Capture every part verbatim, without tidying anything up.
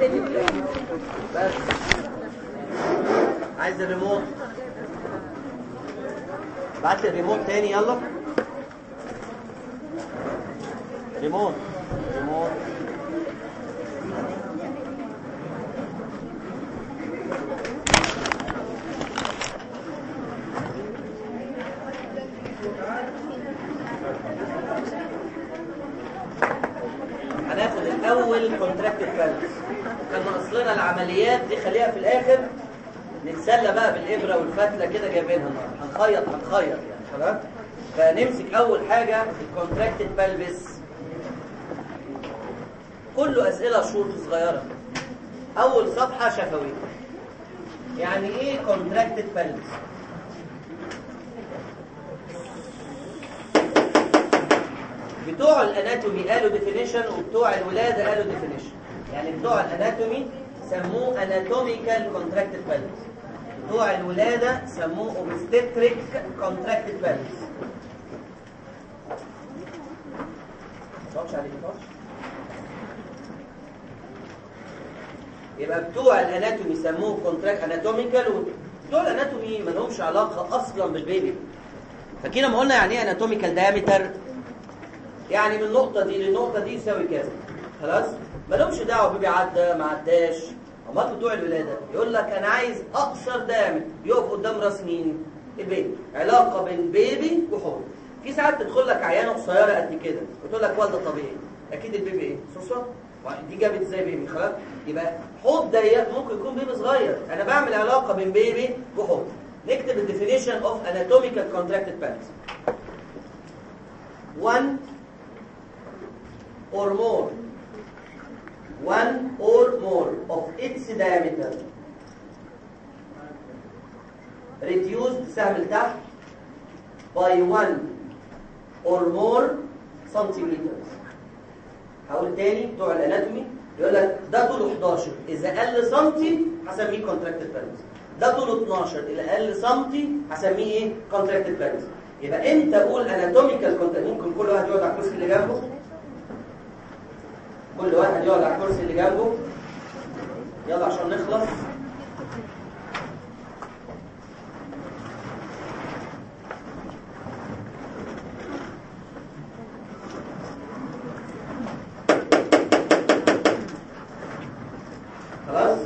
بس عايز الريموت. بعت لي الريموت تاني يلا. ريموت ريموت هناخد الاول كونتراكتد بالانس. كان ناقص لنا العمليات دي، خليها في الاخر، نتسلى بقى بالابره والفتله كده جايبينها. هنخيط هنخيط يعني خلاص. فنمسك اول حاجه الكونتراكتد بالفيس، كله اسئله شورت صغيره. اول صفحه شفوي. يعني ايه كونتراكتد بالفيس؟ بتوع الاناتومي قالوا ديفينيشن وبتوع الولاده قالوا ديفينيشن. يعني بتوع الاناتومي سموه اناتوميكال كونتراكتد بالانس، بتوع الولاده سموه اوبستريك كونتراكتد بالانس. عليك يبقى بتوع الاناتومي سموه كونتراكت اناتوميكال، وبتوع الاناتومي ما لهمش علاقه اصلا بالبيبي. فكده ما قلنا يعني ايه اناتوميكال دايمتر؟ يعني من النقطه دي للنقطه دي يساوي كذا، خلاص. ما لهمش دعوه بيبي عدى ما عداش. امال بتوع الولاده يقول لك انا عايز اقصر دايمتر يقف قدام راس مين؟ البيبي. علاقه بين بيبي وحوض. في ساعات تدخل لك عيانه قصيره قد كده وتقول لك والده طبيعي، اكيد البيبي ايه؟ صوصه. دي جابت ازاي بيبي؟ خلاص. يبقى حوض ضيق ممكن يكون بيبي صغير. انا بعمل علاقه بين بيبي وحوض. نكتب الديفينيشن اوف اناتوميكال كونتراكتد بالانس. one or more one or more of its diameter reduced سهم لتحت by one or more centimeters. هقول تاني بتوع الاناتومي يقول لك ده طوله احداشر، اذا قل سنتي هسميه كونتراكتد بالانس. ده طوله اتناشر، اذا قل سنتي هسميه ايه؟ كونتراكتد بالانس. يبقى امتى اقول اناتوميكال كونتراكتد؟ ممكن كل واحد يقعد على الكرسي اللي جنبه، كل واحد يقعد على الكرسي اللي جنبه. يلا عشان نخلص. خلاص.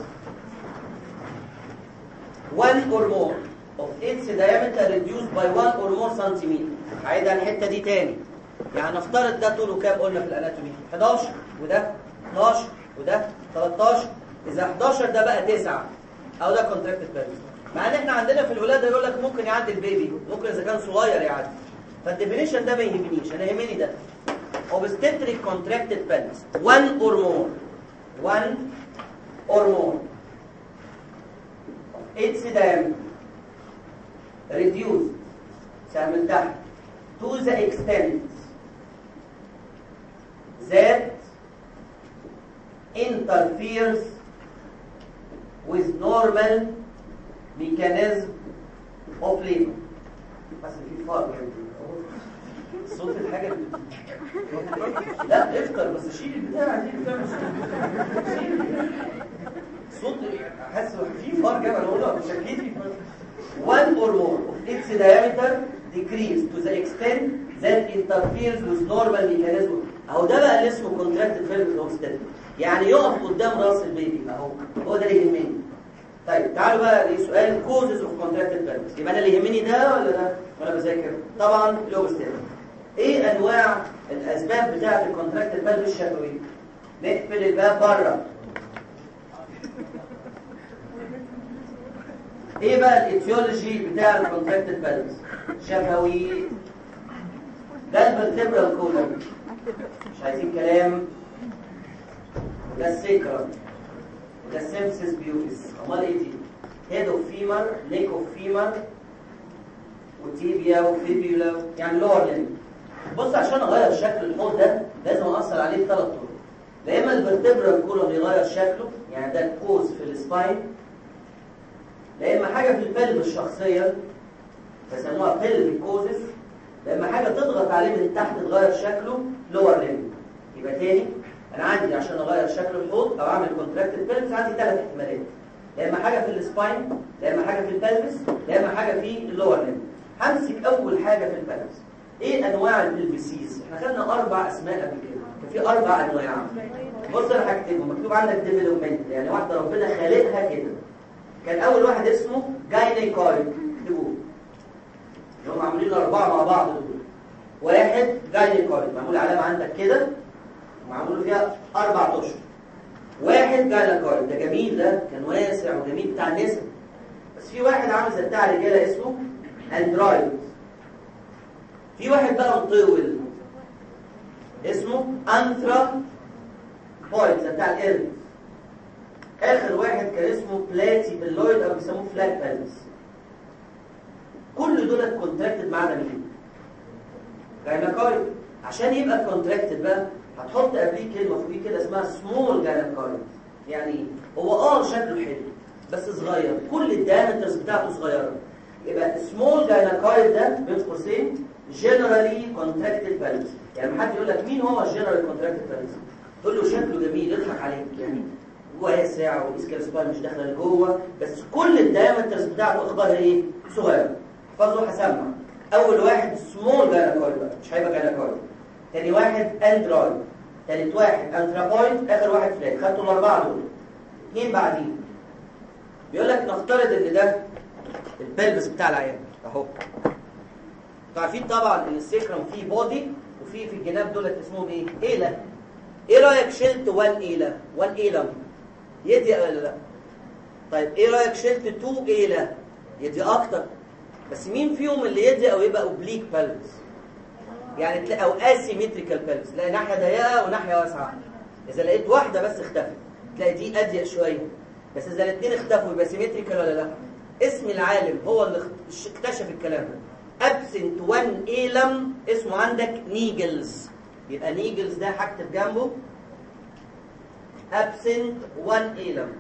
one or more of its diameter reduced by one or more centimeter. هعيدها الحته دي تاني. يعني نفترض ده طوله كام قلنا في الاناتومي؟ احداشر، وده اتناشر، وده تلتاشر. اذا احداشر ده بقى تسعة او ده كونتراكتد بالانس. مع ان احنا عندنا في الولاده يقول لك ممكن يعدي البيبي، ممكن اذا كان صغير يعدي. فالديفينيشن ده ما يهمنيش، انا يهمني ده obstetric contracted balance one or more one or more its diameter reduced سهم من تحت to the extent that interferes with normal mechanism of labor. بس في فرق صوت الحاجة لا افطر بس شيل البتاع دي بتاع صوت حاسس في فرق. انا بقول لك شكيتي one or more of its diameter decrease to the extent that interferes with normal mechanism. اهو ده بقى اللي اسمه contracted pelvic obstetric. يعني يقف قدام راس البيبي اهو، هو ده اللي يهمني. طيب تعالوا بقى لسؤال causes of contracted pelvic. يبقى انا اللي يهمني ده ولا ده وانا بذاكر؟ طبعا الاوبستريك. ايه انواع الاسباب بتاعه الكونتراكتد بالفيك الشفوي؟ نقفل الباب بره. ايه بقى الايتيولوجي بتاع الكونتراكتد بالفيك شفوي؟ ده الفرتبرال كولوم، مش عايزين كلام. ده السيكرم، ده السيمسيس بيوتس. امال ايه دي؟ هيد اوف فيمر، نيك اوف فيمر، وتيبيا وفيبيولا، يعني لور ليمب. بص عشان اغير شكل الحوض ده لازم اثر عليه بثلاث طرق. لا اما الفرتبرال كولوم يغير شكله، يعني ده الكوز في السباين. لا اما حاجه في البلب الشخصيه بيسموها بلفيك كوزز. لا اما حاجه تضغط عليه من تحت تغير شكله، لور ليمب. يبقى تاني انا عندي عشان اغير شكل الحوض او اعمل كونتراكتد بيلفس عندي ثلاث احتمالات، يا اما حاجه في السباين، يا اما حاجه في البلفس، يا اما حاجه في اللور ليمب. همسك اول حاجه في البلفس. ايه انواع البلفسيز؟ احنا خدنا اربع اسماء قبل كده، كان في اربع انواع. بص انا هكتبهم، مكتوب عندك ديفلوبمنت، يعني واحده ربنا خالقها كده. كان اول واحد اسمه جاينيكويد، اكتبوه اللي هم عاملين الاربعه مع بعض دول. واحد جاينيكويد معمول علامه عندك كده ومعمول فيها اربع اشهر. واحد جاينيكويد ده جميل، ده كان واسع وجميل بتاع النساء. بس في واحد عامل زي بتاع الرجاله اسمه اندرويد. في واحد بقى مطول اسمه انثرا بوينت زي بتاع القرد. اخر واحد كان اسمه بلاتي بلويد او بيسموه فلاج بلس. كل دول كونتراكتد معنا مين؟ جاينيكويد. عشان يبقى كونتراكتد بقى هتحط قبليه كلمه فوقيه كده اسمها سمول جاينيكويد. يعني هو اه شكله حلو بس صغير، كل الدايمترز بتاعته صغيره. يبقى سمول جاينيكويد ده بين قوسين جنرالي كونتراكتد بلس. يعني حد يقول لك مين هو الجنرالي كونتراكتد بلس؟ تقول له شكله جميل يضحك عليك، يعني واسع والاسكال سباين مش داخله لجوه، بس كل الدايمترز بتاعته اخبارها ايه؟ صغيره. احفظوا هسمع. اول واحد سمول جاينيكويد بقى مش هيبقى جاينيكويد. تاني واحد اندرويد. تالت واحد انثرابويد. اخر واحد فلاج. خدتوا الاربعه دول. اثنين بعدين. بيقول لك نفترض ان ده البلبس بتاع العيان اهو. انتوا عارفين طبعا ان السيكرم فيه بودي وفيه في الجناب دولت اسمهم ايه؟ ايلا. ايه رايك شلت واحد ايلا؟ واحد ايلم يضيق ولا لا؟ طيب ايه رايك شلت اتنين ايلا؟ يضيق اكتر. بس مين فيهم اللي يضيق او يبقى اوبليك بلبس؟ يعني تلاقي او اسيمتريكال بلبس، تلاقي ناحيه ضيقه وناحيه واسعه. اذا لقيت واحده بس اختفت تلاقي دي اضيق شويه، بس اذا الاثنين اختفوا يبقى سيمتريكال ولا لا؟ اسم العالم هو اللي اكتشف الكلام ده. ابسنت واحد ايلم اسمه عندك نيجلز. يبقى نيجلز ده هكتب جنبه absent one ايلم.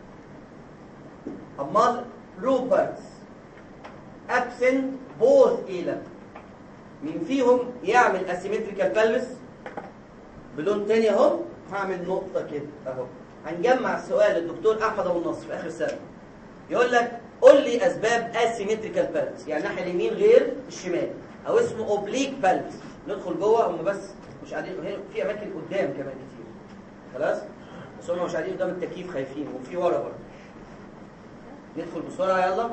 امال روبرتس absent both ايلم. مين فيهم يعمل asymmetrical pelvis؟ بلون تاني اهو. هعمل نقطة كده اهو. هنجمع سؤال الدكتور احمد ابو النصر في اخر السنة. يقول لك قول لي اسباب asymmetrical pelvis، يعني الناحية اليمين غير الشمال، او اسمه oblique pelvis. ندخل جوه، هم بس مش قاعدين هنا، في اماكن قدام كمان كتير خلاص، بس هم مش قاعدين قدام التكييف خايفين، وفي ورا برضه. ندخل بسرعه يلا.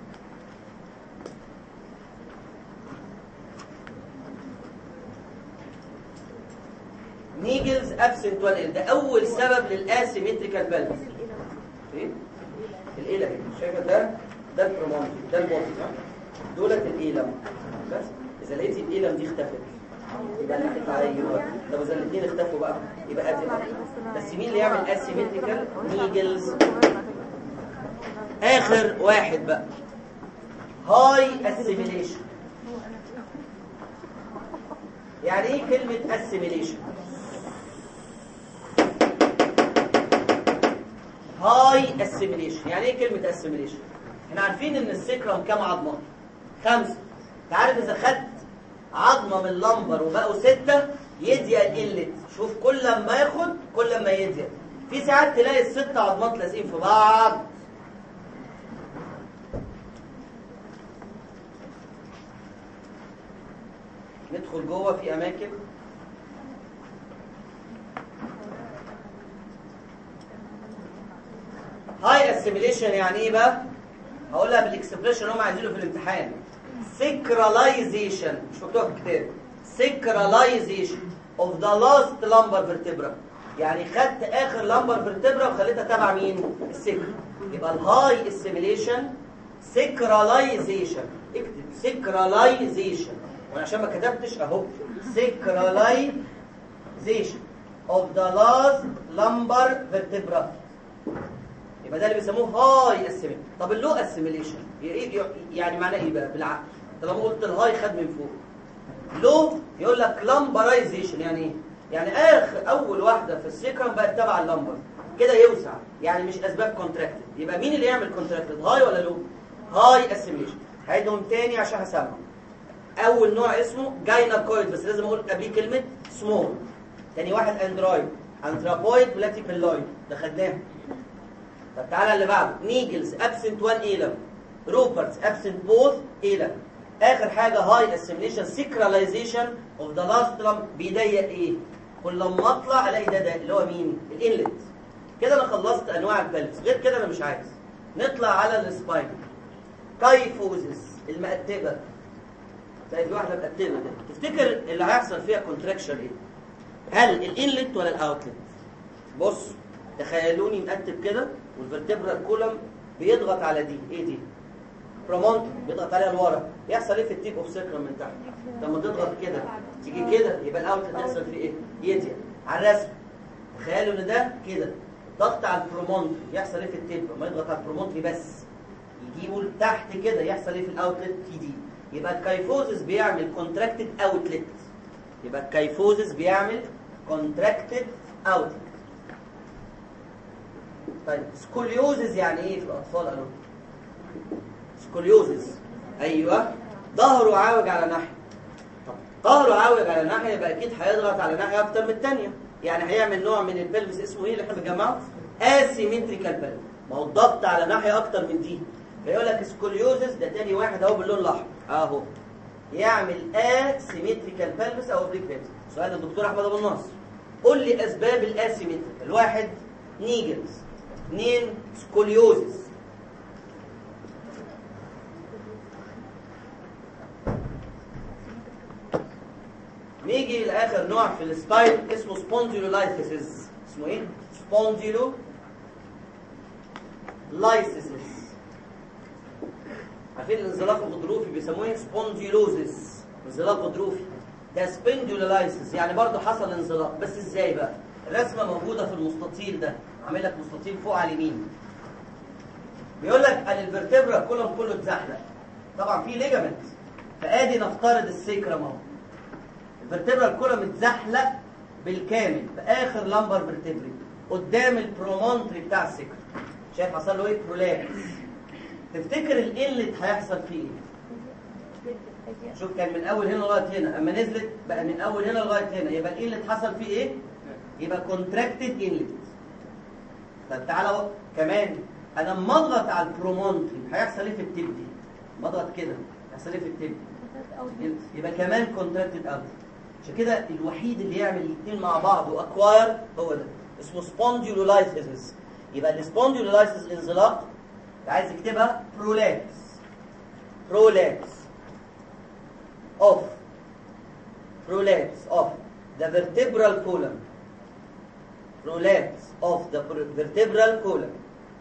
نيجلز ابسنت وان، ده اول سبب للاسيمتريكال بلبس. ايه الايلم اهي، شايفه ده ده البرومونتي، ده البوتي صح؟ دولت الايلم. بس اذا لقيتي الايلم دي اختفت يبقى ايوه. طب اذا الاثنين اختفوا بقى يبقى ادي. بس مين اللي يعمل اسيمتريكال؟ نيجلز. اخر واحد بقى هاي اسيميليشن. يعني ايه كلمه اسيميليشن؟ هاي اسيميليشن. يعني ايه كلمه اسيميليشن؟ احنا عارفين ان السكرم كام عظمه؟ خمسه. انت عارف اذا خدت عظمه من اللمبر وبقوا سته يضيق قلت. شوف كل ما ياخد كل ما يضيق. في ساعات تلاقي الست عظمات لازقين في بعض. ندخل جوه في اماكن هاي اسيميليشن. يعني ايه بقى؟ هقولها بالاكسبريشن اللي هم عايزينه في الامتحان. سيكراليزيشن، مش مكتوب في الكتاب. سيكراليزيشن اوف ذا لاست لامبر فيرتبرا. يعني خدت اخر لامبر فيرتبرا وخليتها تبع مين؟ السكر. يبقى الهاي اسيميليشن سيكراليزيشن. اكتب سيكراليزيشن، وانا عشان ما كتبتش اهو سيكراليزيشن اوف ذا لاست لامبر فيرتبرا. يبقى ده اللي بيسموه هاي اسيميليشن. طب اللو اسيميليشن يعني معناه ايه بقى بالعقل؟ طالما قلت الهاي خد من فوق. لو يقول لك لامبرايزيشن. يعني ايه؟ يعني اخر اول واحده في السيكرم بقت تبع اللمبر كده يوسع، يعني مش اسباب كونتراكتد. يبقى مين اللي يعمل كونتراكتد؟ هاي ولا لو؟ هاي اسيميليشن. هعيدهم تاني عشان هسمع. اول نوع اسمه جاينيكويد، بس لازم اقول قبليه كلمه سمول. تاني واحد اندرويد انثرابويد بلاتيبيلويد ده خدناه. طب تعالى اللي بعده نيجلز ابسنت واحد ايلم، روبرتس ابسنت بوث ايلم. اخر حاجه هاي اسيميليشن سيكراليزيشن اوف ذا لاسترم بيضيق ايه؟ كل لما اطلع الاقي ده ده اللي هو مين؟ الانلت. كده انا خلصت انواع البلفس، غير كده انا مش عايز. نطلع على السباين. كايفوزس المقتبه. تلاقي في واحده مقتبه كده، تفتكر اللي هيحصل فيها كونتراكشن ايه؟ هل الانلت ولا الاوتلت؟ بص تخيلوني مقتب كده والفرتبرال كولم بيضغط على دي، ايه دي؟ برومونت بيضغط عليها لورا، يحصل ايه في التيب اوف سيكرم من تحت؟ لما تضغط كده تيجي كده يبقى الاوتلت يحصل فيه ايه؟ يضيق. على الرسم تخيلوا ان ده كده ضغط على البرومونت يحصل ايه في التيب؟ لما يضغط على البرومونت بس يجيبوا لتحت كده يحصل ايه في الاوتلت؟ دي يبقى الكايفوزس بيعمل كونتراكتد اوتلت. يبقى الكايفوزس بيعمل كونتراكتد اوتلت. طيب سكوليوزز يعني ايه في الاطفال قالوا؟ سكوليوزز ايوه ظهره عاوج على ناحيه. طب ظهره عاوج على ناحيه يبقى اكيد هيضغط على ناحيه اكتر من الثانيه، يعني هيعمل نوع من البلفس اسمه ايه اللي احنا بنجمعه؟ اسيمتريكال بلفس. ما هو الضغط على ناحيه اكتر من دي، فيقول لك سكوليوزز ده تاني واحد اهو باللون الاحمر اهو يعمل اسيمتريكال بلفس او اوبليك بلفس. سؤال الدكتور احمد ابو النصر، قول لي اسباب الاسيمتريكال. واحد نيجلز، اثنين سكوليوزز. نيجي لاخر نوع في السباين اسمه سبونديلولايسيس. اسمه ايه؟ سبونديلولايسيس. عارفين الانزلاق الغضروفي بيسموه ايه؟ سبونديلوزيس، انزلاق غضروفي. ده سبونديلولايسيس يعني برضه حصل انزلاق، بس ازاي بقى؟ الرسمه موجوده في المستطيل ده، عامل لك مستطيل فوق على اليمين. بيقول لك ان الفرتبرا كلهم كله اتزحلق. طبعا في ليجامنت، فادي نفترض السيكرم اهو. الفرتبرا كلهم اتزحلق بالكامل باخر لمبر فيرتبري قدام البرومونتري بتاع السيكرم. شايف حصل له ايه؟ برولابس. تفتكر الانلت هيحصل فيه ايه؟ شوف كان من اول هنا لغايه هنا، اما نزلت بقى من اول هنا لغايه هنا، يبقى الانلت حصل فيه ايه؟ يبقى كونتراكتد انلت. طب تعالى كمان انا اما اضغط على البرومونتري هيحصل ايه في التيب دي؟ اما اضغط كده هيحصل ايه في التيب؟ يبقى كمان كونتراكتد اوت. عشان كده الوحيد اللي يعمل الاثنين مع بعض واكواير هو ده، اسمه سبونديلولايسيس. يبقى السبونديلولايسيس انزلاق، عايز اكتبها برولابس. برولابس اوف prolapse of the vertebral column. Prolapse of the vertebral column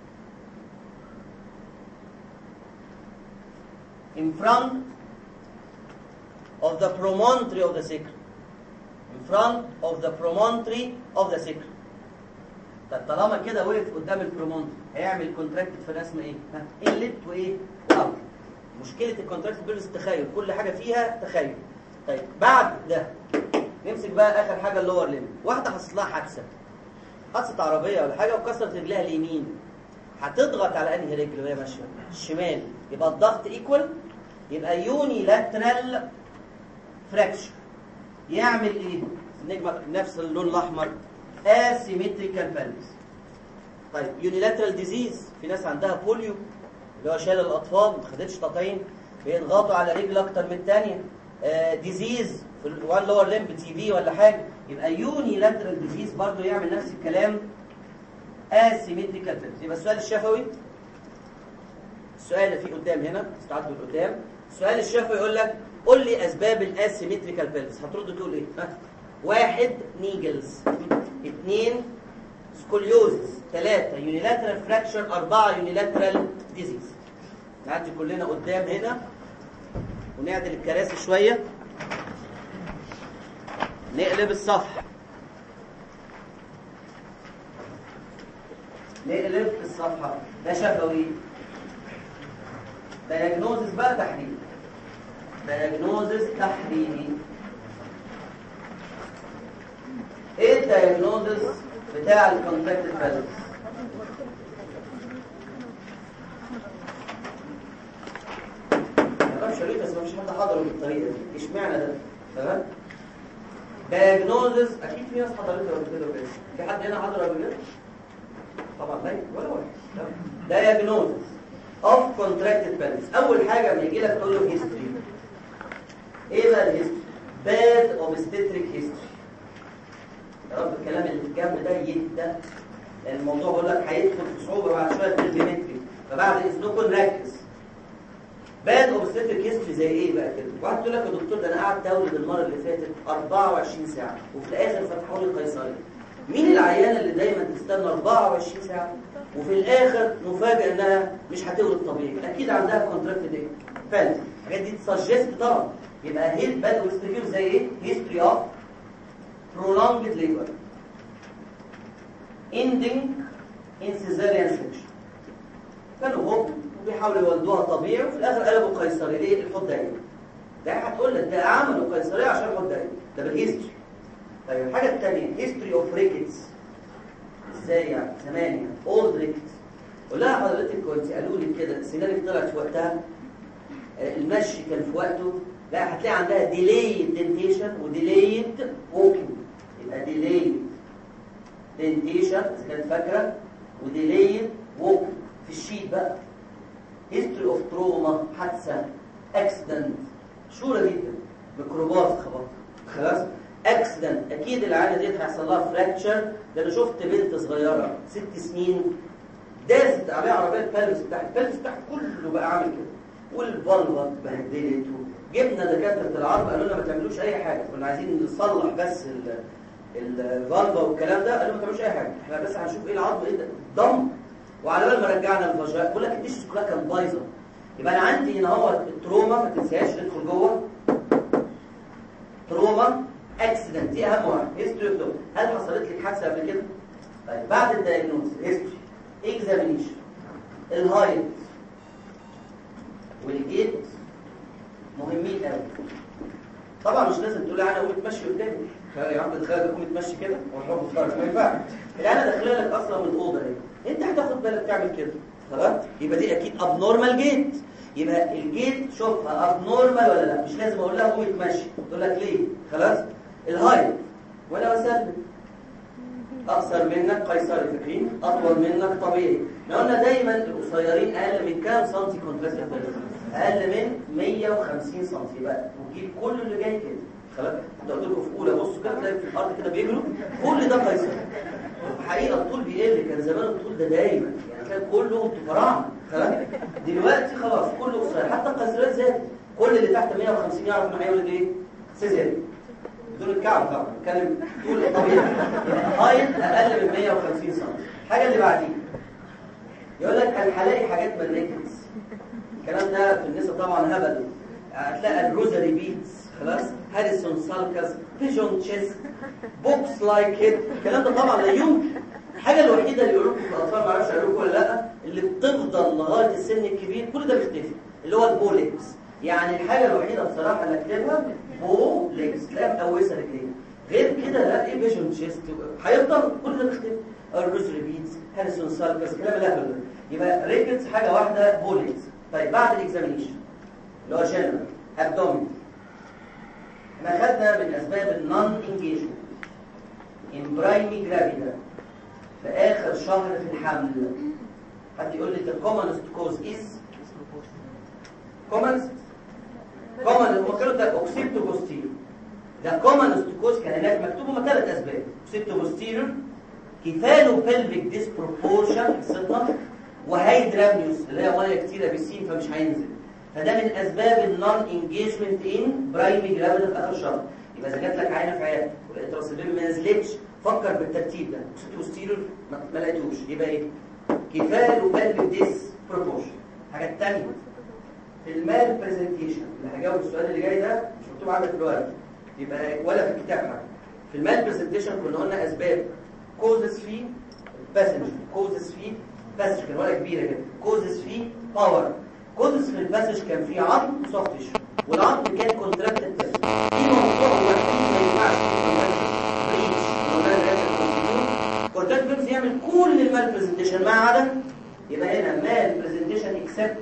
in front of the promontory of the sacrum. In front of the promontory of the sacrum. طب طالما كده وقف قدام البرومونتري هيعمل كونتراكت في الرسمه ايه؟ ها؟ انلت وايه؟ اوت. مشكله الكونتراكت بيلبس التخيل، كل حاجه فيها تخيل. طيب بعد ده نمسك بقى اخر حاجه اللور ليم. واحده حصلت لها حادثه، حادثه عربيه ولا حاجه وكسرت رجلها اليمين، هتضغط على انهي رجل وهي ماشيه؟ الشمال. يبقى الضغط ايكوال، يبقى يوني لاترال فراكشر. يعمل ايه؟ النجمه نفس اللون الاحمر اسيمتريكال بلفس. طيب يونيلاترال ديزيز، في ناس عندها بوليو اللي هو شلل الاطفال ما خدتش تطعيم، بيضغطوا على رجل اكتر من الثانيه. آه ديزيز في الوان لور ليمب تي في ولا حاجه، يبقى يونيلاترال ديزيز برضه يعمل نفس الكلام اسيمتريكال بلفس. يبقى السؤال الشفوي، السؤال اللي فيه قدام هنا استعدوا لقدام، السؤال الشفوي يقول لك قول لي اسباب الاسيمتريكال بلفس. هترد تقول ايه؟ ها؟ واحد نيجلز، اثنين سكوليوزز، ثلاثة يونيلاترال فراكشر، أربعة يونيلاترال ديزيز. نعدي كلنا قدام هنا ونعدل الكراسي شوية، نقلب الصفحة، نقلب الصفحة. ده شفوي. دايجنوزس بقى تحليلي. دايجنوزس تحليلي. ايه الدايجنوزس بتاع الكونتراكتد بلفس؟ كلام شريط بس مفيش حد حضره بالطريقه دي، اشمعنى ده؟ تمام؟ diagnosis اكيد في ناس حضرتها قبل كده بس في حد هنا حضر قبل كده؟ طبعا لا ولا واحد. diagnosis of contracted pelvis. اول حاجه بيجي لك تقول له history. ايه بقى الهيستوري؟ bad obstetric history. يا رب الكلام اللي في الجنب ده يهدى، لان الموضوع بقول لك هيدخل في صعوبه بعد شويه ترجمتري، فبعد اذنكم نركز. bad obstetric history زي ايه بقى كده؟ واحد يقول لك يا دكتور ده انا قعدت اولد المره اللي فاتت أربعة وعشرين ساعه وفي الاخر فتحوا لي قيصريه. مين العيانه اللي دايما تستنى أربعة وعشرين ساعه وفي الاخر نفاجئ انها مش هتولد طبيعي؟ اكيد عندها كونتراكتد ايه؟ فالس. الحاجات دي تسجست طبعا. يبقى هيل باد obstetric زي ايه؟ history of prolonged labor ending in cesarean section. كانوا هم بيحاولوا يولدوها طبيعي وفي الاخر قلبوا قيصري. ليه؟ الحوض ضيق. ده هتقول لك ده عملوا قيصريه عشان الحوض ضيق. ده بالهيستوري. طيب الحاجه الثانيه هيستوري اوف ريكتس. ازاي يعني؟ زمان يعني اولد ريكتس. قول لها حضرتك كنت قالوا لي كده سنانك طلعت في وقتها، المشي كان في وقته، لا هتلاقي عندها ديليد دنتيشن وديليد ووكينج. يبقى ديليد دنتيشن اذا كانت فاكره وديليد ووكينج. في الشيت بقى هيستوري اوف تروما، حادثه، اكسيدنت، مشهوره جدا، ميكروباص خبط خلاص، اكسيدنت. اكيد العيله دي هيحصل لها فراكتشر. ده انا شفت بنت صغيره ست سنين داست عليها عربيه البلبس بتاعها، البلبس بتاعها كله بقى عامل كده والفالفا اتبهدلت. جبنا دكاتره العرب قالوا لنا ما تعملوش اي حاجه، كنا عايزين نصلح بس الفالفا والكلام ده، قالوا ما تعملوش اي حاجه، احنا بس هنشوف ايه العظم ايه ده ضم. وعلى بال ما رجعنا الفاجاء بقول لك الدش كلها كانت بايظه. يبقى انا عندي هنا هو التروما، ما تنساش ندخل جوه تروما اكسيدنت، دي اهم واحده. هيستوري اوف تروما، هل حصلت لك حادثه قبل كده؟ طيب بعد الدايجنوز هيستوري اكزامينيشن، الهايت والجيت مهمين قوي. طبعا مش لازم تقول لي انا اقوم اتمشي قدامي يا عم، تخيل اقوم اتمشي كده واروح اتفرج، ما ينفعش. انا داخله لك اصلا من الاوضه اهي، انت هتاخد بالك تعمل كده خلاص. يبقى دي اكيد ابنورمال جيت. يبقى الجيت شوفها ابنورمال ولا لا، مش لازم اقول لها قومي اتمشي، تقول لك ليه خلاص. الهايت وانا بسلم، اقصر منك قيصري فاكرين، اطول منك طبيعي. احنا قلنا دايما القصيرين اقل من كام سنتي كونتراكتد بلفس؟ اقل من مية وخمسين سنتي. بقى وتجيب كل اللي جاي كده خلاص. كنت قلت لكم في اولى بصوا كده تلاقي في الارض كده بيجروا كل ده قيصري. الحقيقه الطول بيقل، كان زمان الطول ده دايما يعني كان كله فراعنه خلاص. دلوقتي خلاص كله قصير، حتى القيصريات زادت. كل اللي تحت مية وخمسين يعرف انه هيولد ايه؟ سيزيريان بدون الكعب طبعا، بتكلم طول طبيعي. هايت اقل من مية وخمسين سم. الحاجه اللي بعديها يقول لك انا هلاقي حاجات من الريكتس. الكلام ده في النساء طبعا هبل. هتلاقي الروزاري بيتس خلاص، هاريسون سالكس، بيجون تشيست، بوكس لايك هيد. الكلام ده طبعا لا يمكن. الحاجه الوحيده اللي يقولوا لكم في الاطفال، ما اعرفش اقول لكم ولا لا، اللي بتفضل لغايه السن الكبير كل ده بيختفي، اللي هو البوليكس. يعني الحاجه الوحيده بصراحه اللي اكتبها بو ليكس، تلاقيها مقوسه رجلين. غير كده لا، ايه بيجون تشيست هيفضل كل ده بيختفي. الروزري بيتس، هاريسون سالكس، الكلام الاهبل ده. يبقى ريكتس حاجه واحده، بوليكس. طيب بعد الاكزامينيشن اللي هو جنرال ابدومين، احنا خدنا من اسباب النون انجيجمنت ان برايمي جرافيدا في اخر شهر في الحمل. حد يقول لي the commonest cause is commonest common المكان ده اوكسيبتو بوستيريور. ده commonest cause كان هناك مكتوب هما ثلاث اسباب: اوكسيبتو بوستيريور، كيفالو بلفيك ديسبروبورشن السطح، وهيدرامنيوس اللي هي ميه كتيره بالسين فمش هينزل. فده من اسباب النون انجيجمنت ان برايمي جرافيدا في اخر شهر. يبقى اذا جات لك عينه في عيادتك والانتراسيبيل ما نزلتش، فكر بالترتيب ده. اوكسيبتو بوستيريور ما لقيتوش، يبقى ايه؟ كيفالو بلفيك ديسبروبورشن. الحاجه الثانيه في المال برزنتيشن، اللي هجاوب السؤال اللي جاي ده مش مكتوب عندك في الورق يبقى ولا في الكتاب حاجه. في المال برزنتيشن كنا قلنا اسباب كوزز في باسنجر، كوزز في باسنجر كان ورقه كبيره كده، كوزز في باور، كوزز في الباسنج كان في عظم وسوفت تيشو، والعظم كان كونتراكتد تيشو. في موضوع وحيد ما ينفعش بريتش، كونتراكتد تيشو يعمل كل المال برزنتيشن ما عدا، يبقى هنا مال برزنتيشن اكسبت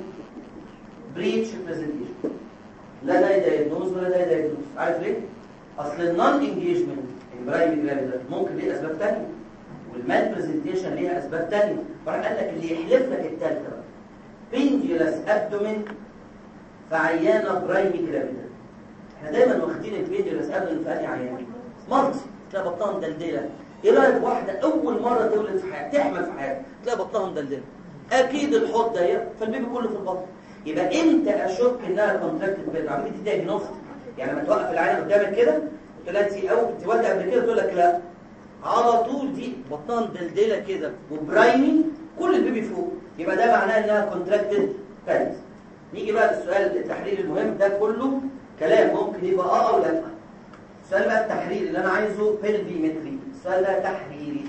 بريتش برزنتيشن. لا ده دايجنوز ولا ده دايجنوز. عارف ليه؟ اصل النون انجيجمنت البرايمري جرافيدا ممكن ليه اسباب ثانيه، والمال برزنتيشن ليها اسباب ثانيه، فراح قال لك اللي يحلف لك الثالثه بقى بينجلس ابدومين في عيانه برايمري جرافيدا. احنا دايما واخدين البينجلس ابدومين في انهي عيانه؟ مالتي، تلاقي بطنها مدلدله. ايه رايك واحده اول مره تولد في حياتها تحمل في حياتها تلاقي بطنها مدلدله؟ اكيد الحوض ضيق فالبيبي كله في البطن. يبقى امتى اشك انها كونتراكتد بيبي؟ عمليه دي دايجنوستيك، يعني لما توقف العينه قدامك كده قلت لها انت او انت والده قبل كده تقول لك لا، على طول دي بطنها مدلدله كده وبرايمي كل البيبي فوق، يبقى ده معناه انها كونتراكتد بيبي. نيجي بقى للسؤال التحليلي المهم، ده كله كلام ممكن يبقى اه او لا. السؤال بقى التحليل اللي انا عايزه بيلفيمتري. السؤال ده تحليلي.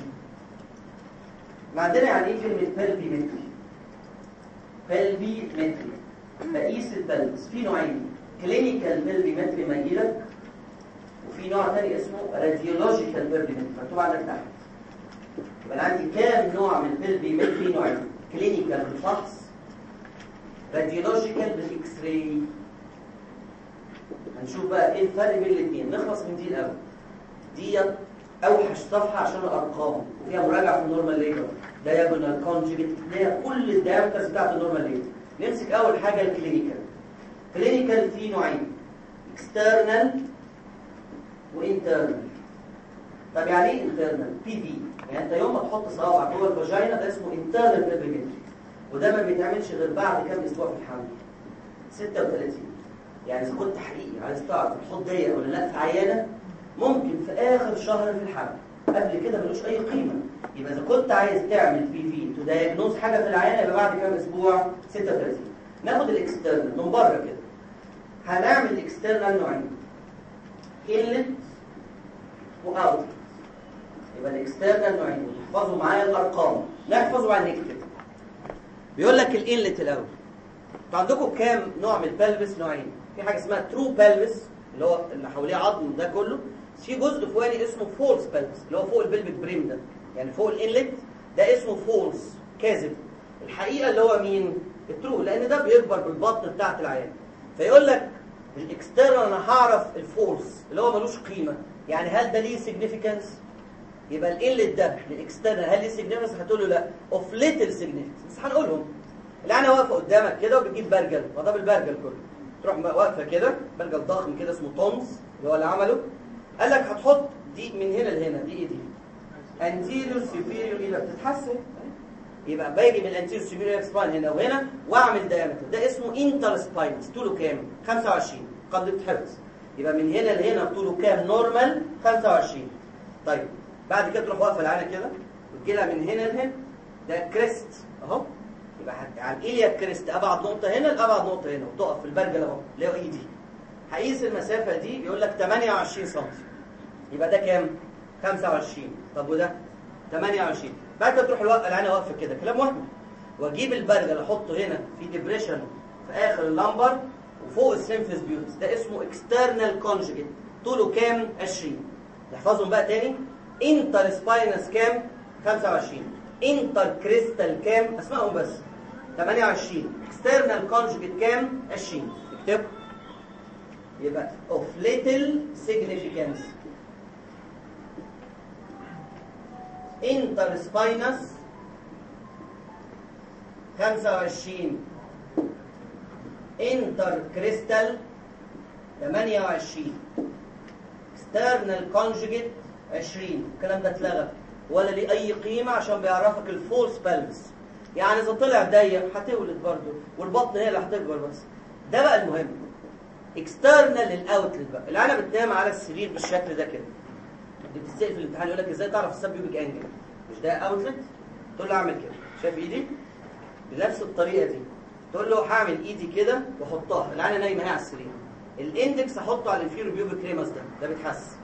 عندنا يعني ايه كلمه بيلفيمتري؟ بيلفيمتري بقيس البلبس في نوعين، كلينيكال بيلفيمتري ما يجيلك، وفي نوع ثاني اسمه راديولوجيكال بيلفيمتري مكتوب عندك تحت. يبقى انا عندي كام نوع من البيلفيمتري؟ نوعين، كلينيكال بالفحص، راديولوجيكال بالاكس راي. هنشوف بقى ايه الفرق بين الاثنين. نخلص من دي الاول، دي اوحش صفحه عشان الارقام وفيها مراجعه في النورمال ليبر، دايجونال كونجيجيت، ليها كل الدايمترز بتاعت النورمال ليبر. نمسك اول حاجه الكلينيكال. كلينيكال في نوعين، اكسترنال وانترنال. طب يعني ايه انترنال؟ بي في، يعني انت يوم ما تحط صوابعك جوه الفاجينا ده اسمه انترنال بيلفيمتري، وده ما بيتعملش غير بعد كام اسبوع في الحمل؟ ستة وثلاثين. يعني اذا كنت حقيقي عايز تعرف الحوض ضيق ولا لا في عيانه، ممكن في اخر شهر في الحمل، قبل كده ملوش اي قيمه. يبقى اذا كنت عايز تعمل بي في تو دايجنوز حاجه في العيانه يبقى بعد كام اسبوع؟ ستة وثلاثين. ناخد الاكسترنال من بره كده. هنعمل اكسترنال نوعين، انلت واوت. يبقى الاكسترنال نوعين، وتحفظوا معايا الارقام، نحفظ وبعدين نكتب. بيقول لك الانلت الاول. انتوا عندكم كام نوع من البلبس؟ نوعين. في حاجه اسمها ترو بلبس اللي هو اللي حواليه عظم ده كله، في جزء فوقاني اسمه فولس بلبس اللي هو فوق البلبك بريم ده، يعني فوق الانلت ده اسمه فولس، كاذب. الحقيقه اللي هو مين؟ الترو، لان ده بيكبر بالبطن بتاعت العيان. فيقول لك الاكسترنال انا هعرف الفولس اللي هو ملوش قيمه، يعني هل ده ليه سيجنيفيكانس؟ يبقى الانلت ده للاكسترنال هل ليه سيجنيفيكانس؟ هتقول له لا، اوف ليتل سيجنيفيكانس، بس هنقولهم. العينه واقفه قدامك كده وبتجيب برجل، ما ده بالبرجل كله، تروح واقفه كده برجل ضخم كده اسمه تونز اللي هو اللي عمله. قال لك هتحط دي من هنا لهنا، دي ايه دي؟ انتيريور سوبيريور ايه بتتحسن، يبقى باجي من الانتيريور سوبيريور سباين هنا وهنا واعمل دايمتر، ده اسمه انتر سباينس. طوله كام؟ خمسة وعشرين، قد بتحفظ. يبقى من هنا لهنا طوله كام نورمال؟ خمسة وعشرين. طيب بعد كده تروح واقفه العينه كده وتجي لها من هنا لهنا، ده كريست اهو. يبقى على الايليا كريست ابعد نقطه هنا لابعد نقطه هنا، وتقف في البرجل اهو اللي هو ايدي. هقيس المسافه دي بيقول لك ثمانية وعشرين سم، يبقى ده كام؟ خمسة وعشرين. طب وده ثمانية وعشرين. بعد كده تروح الوقفه العينه واقفه كده، كلام وهمي، واجيب البرجل احطه هنا في ديبريشن في اخر اللمبر وفوق السيمفيس بيوتس، ده اسمه اكسترنال كونجيجيت، طوله كام؟ عشرين. نحفظهم بقى تاني. انتر سباينس كام؟ خمسة وعشرين. انتر كريستال كام؟ اسمائهم بس ثمانية وعشرين. اكسترنال كونجيجيت كام؟ عشرين. اكتب. يبقى of little significance interspinous خمسة وعشرين، intercrystal ثمانية وعشرين، external conjugate عشرين. الكلام ده اتلغى ولا ليه اي قيمه عشان بيعرفك الفولس بلبس، يعني اذا طلع ضيق هتولد برضه والبطن هي اللي هتكبر بس. ده بقى المهم. اكسترنال للاوتلت بقى، العينه بتنام على السرير بالشكل ده كده، دي بتتسال في الامتحان يقول لك ازاي تعرف السبيوبيك انجل، مش ده اوتلت؟ تقول له اعمل كده، شايف ايدي بنفس الطريقه دي، تقول له هعمل ايدي كده واحطها، العينه نايمه هي على السرير، الاندكس احطه على الانفيريور بيوبيك ريمس ده ده بيتحس،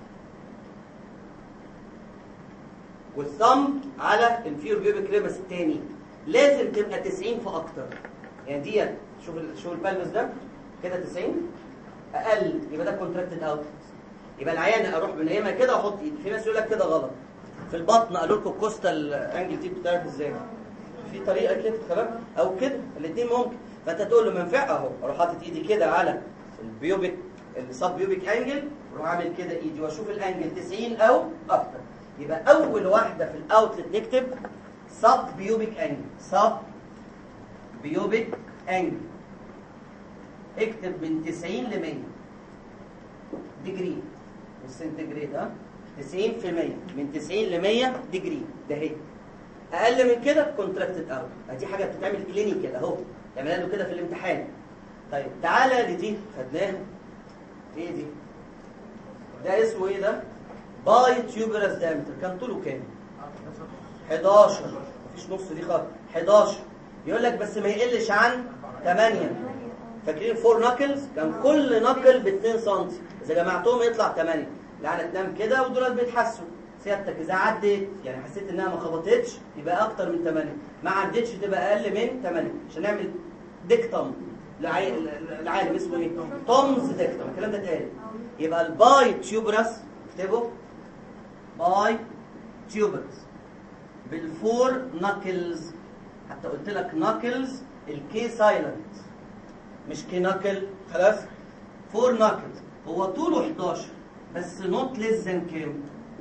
والثumb على الانفيريور بيوبيك ريمس الثاني، لازم تبقى تسعين فاكتر. يعني دي شوف شوف البلبس ده كده تسعين، اقل يبقى ده كونتراكتد اوت. يبقى العيانه اروح بنيمها كده واحط ايدي. في ناس يقول لك كده غلط. في البطن قالوا لكم الكوستال انجل دي بتعرف ازاي؟ في طريقه كده تمام او كده، الاثنين ممكن. فانت تقول له منفع اهو، اروح حاطط ايدي كده على البيوبيك السب بيوبيك انجل واروح اعمل كده ايدي واشوف الانجل تسعين او اكتر. يبقى اول واحده في الاوتلت نكتب سب بيوبيك انجل. سب بيوبيك انجل اكتب من تسعين ل مية ديجري والسنتيجريد. ها تسعين في مية، من تسعين ل مية ديجري ده هي. اقل من كده كونتراكتد اوت. دي حاجه بتتعمل كلينيكال اهو، تعملها له كده في الامتحان. طيب تعالى لدي خدناها. ايه دي؟ ده اسمه ايه ده؟ باي تيوبرس دايمتر. كان طوله كام؟ حداشر. مفيش نص دي خالص. حداشر. يقول لك بس ما يقلش عن تمانية. فاكرين فور ناكلز؟ كان كل ناكل ب اتنين سم. اذا جمعتهم يطلع تمانية. يعني تنام كده ودولت بيتحسوا. سيادتك اذا عدت يعني حسيت انها ما خبطتش يبقى اكتر من تمانية، ما عدتش تبقى اقل من تمانية عشان نعمل ديكتم. العالم اسمه ايه؟ تومز ديكتم. الكلام ده اتقال. يبقى الباي تيوبرس اكتبه باي تيوبرس بالفور ناكلز. حتى قلت لك ناكلز الكي سايلنت مش كي ناكل. خلاص فور ناكلز. هو طوله حداشر بس نوت ليس ذان كام؟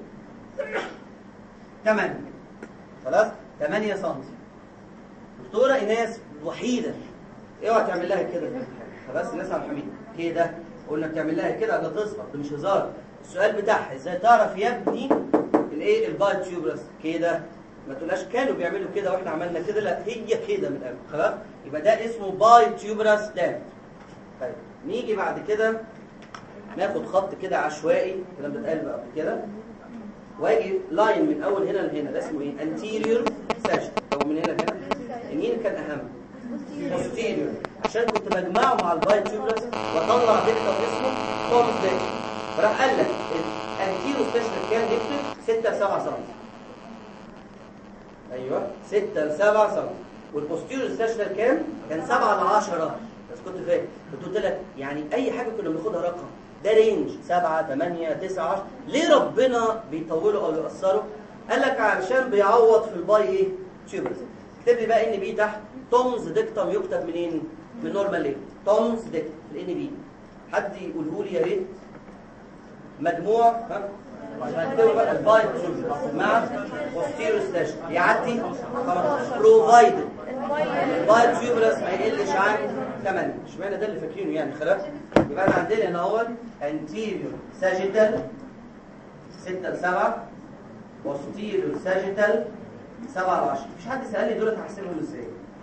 تمانية. خلاص تمانية سم. دكتوره ايناس الوحيده اوعى تعمل لها كده. خلاص الناس عبد الحميد كده قلنا بتعمل لها كده قبل تسقط. ده مش هزار. السؤال بتاعها ازاي تعرف يا ابني الايه الباي تيوبرس كده؟ ما تقولهاش كانوا بيعملوا كده واحنا عملنا كده، لا هي كده من الاول. خلاص يبقى ده اسمه باي تيوبرس دام. طيب نيجي بعد كده ناخد خط كده عشوائي. الكلام ده اتقال بقى قبل كده. واجي لاين من اول هنا لهنا. ده اسمه ايه؟ انتيريور ساجن. او من هنا لهنا. مين كان اهم؟ بوستيريور. عشان كنت بجمعه مع الباي تيوبرس واطلع ديكتور اسمه تومز ديكتور. فراح قال لك الانتيريور سبيشال كام؟ نكتب ستة ل سبعة سم. ايوه ستة ل سبعة سم. والبوستيريور سبيشال كام؟ كان سبعة ل عشرة. بس كنت فاكر كنت قلت لك يعني اي حاجه كنا بناخدها رقم. ده رينج سبعة تمانية تسعة عشرة. ليه ربنا بيطولوا او يقصروا؟ قال لك علشان بيعوض في الباي ايه؟ تيوبرس. اكتب لي بقى ان بي تحت. تومز ديكتم يكتب منين؟ من نورمال ليه؟ تومز ديكتم الان بي. حد يقوله لي يا ريت. مجموع ها؟ هكتبه بقى الباي تيوبرس مع بوستيريور سلاش يعدي بروفايدد الباي تيوبرس ما يقلش عن تمانية. اشمعنى ده اللي فاكرينه يعني. خلاص يبقى احنا عندنا هنا اهو انتيريور ساجيتال ستة ل سبعة، بوستيريور ساجيتال سبعة ل عشرة. مفيش حد سألني دول هحسبهم ازاي.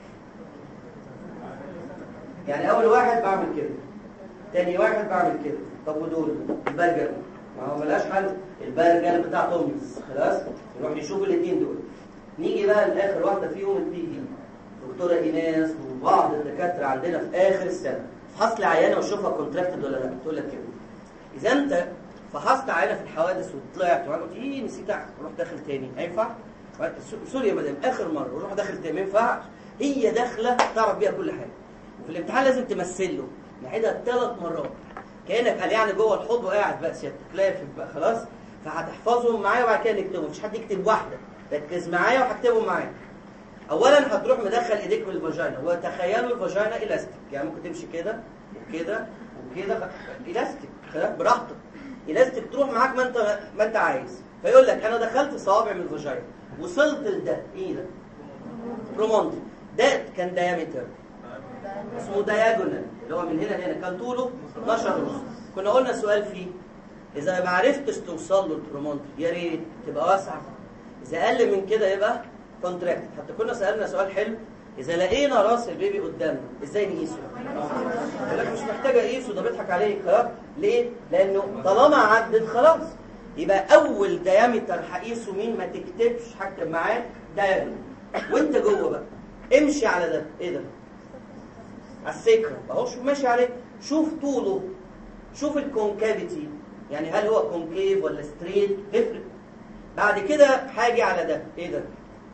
يعني اول واحد بعمل كده، تاني واحد بعمل كده. طب ودول البرجل ما هو ملاش حل. البرجل بتاع تومز. خلاص نروح نشوف الاثنين دول. نيجي بقى لاخر واحده فيهم البي دي. دكتوره ايناس وبعض الدكاتره عندنا في اخر السنه فحصت لي عيانه واشوفها كونتراكتد ولا لا. تقول لك كده اذا انت فحصت عيانه في الحوادث وطلعت وقلت ايه نسيت اروح داخل تاني هينفع؟ سوري يا مدام اخر مره وروح داخل تاني ما ينفعش. هي داخله تعرف بيها كل حاجه. وفي الامتحان لازم تمثل له نعيدها ثلاث مرات كانك قال يعني جوه الحوض وقاعد بقى سيادتك لافف بقى. خلاص فهتحفظهم معايا وبعد كده نكتبهم. مفيش حد يكتب واحده. ركز معايا وهكتبهم معايا. اولا هتروح مدخل ايديك من الفاجينا. وتخيلوا الفاجينا الاستيك يعني ممكن تمشي كده وكده وكده. الاستيك خلاص براحتك. الاستيك تروح معاك ما انت ما انت عايز. فيقول لك انا دخلت صوابع من الفاجينا وصلت لده. ايه ده؟ برومونتي. ده كان دايمتر اسمه دايجونال اللي هو من هنا لهنا. كان طوله اتناشر ونص. كنا قلنا سؤال فيه اذا ما عرفتش توصل له البرومونتي يا ريت تبقى واسعه. اذا اقل من كده يبقى كونتراكت. حتى كنا سالنا سؤال حلو. اذا لقينا راس البيبي قدامنا ازاي نقيسه؟ قال لك مش محتاجه اقيسه ده بيضحك عليك. خلاص ليه؟ لانه طالما عدت خلاص. يبقى اول دايمتر هقيسه مين؟ ما تكتبش هكتب معاه دايجونال. وانت جوه بقى امشي على ده. ايه ده؟ على السكر اهو. شوف ماشي عليه. شوف طوله. شوف الكونكافيتي يعني هل هو كونكيف ولا ستريت. تفرق. بعد كده هاجي على ده. ايه ده؟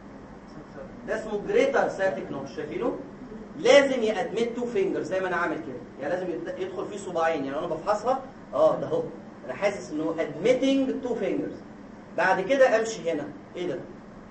ده اسمه جريتر ساتيك نوش. شايفينه؟ لازم يأدمت تو فينجر زي ما انا عامل كده. يعني لازم يدخل فيه صباعين. يعني انا بفحصها اه ده اهو انا حاسس انه ادميتنج تو فينجرز. بعد كده امشي هنا. ايه ده؟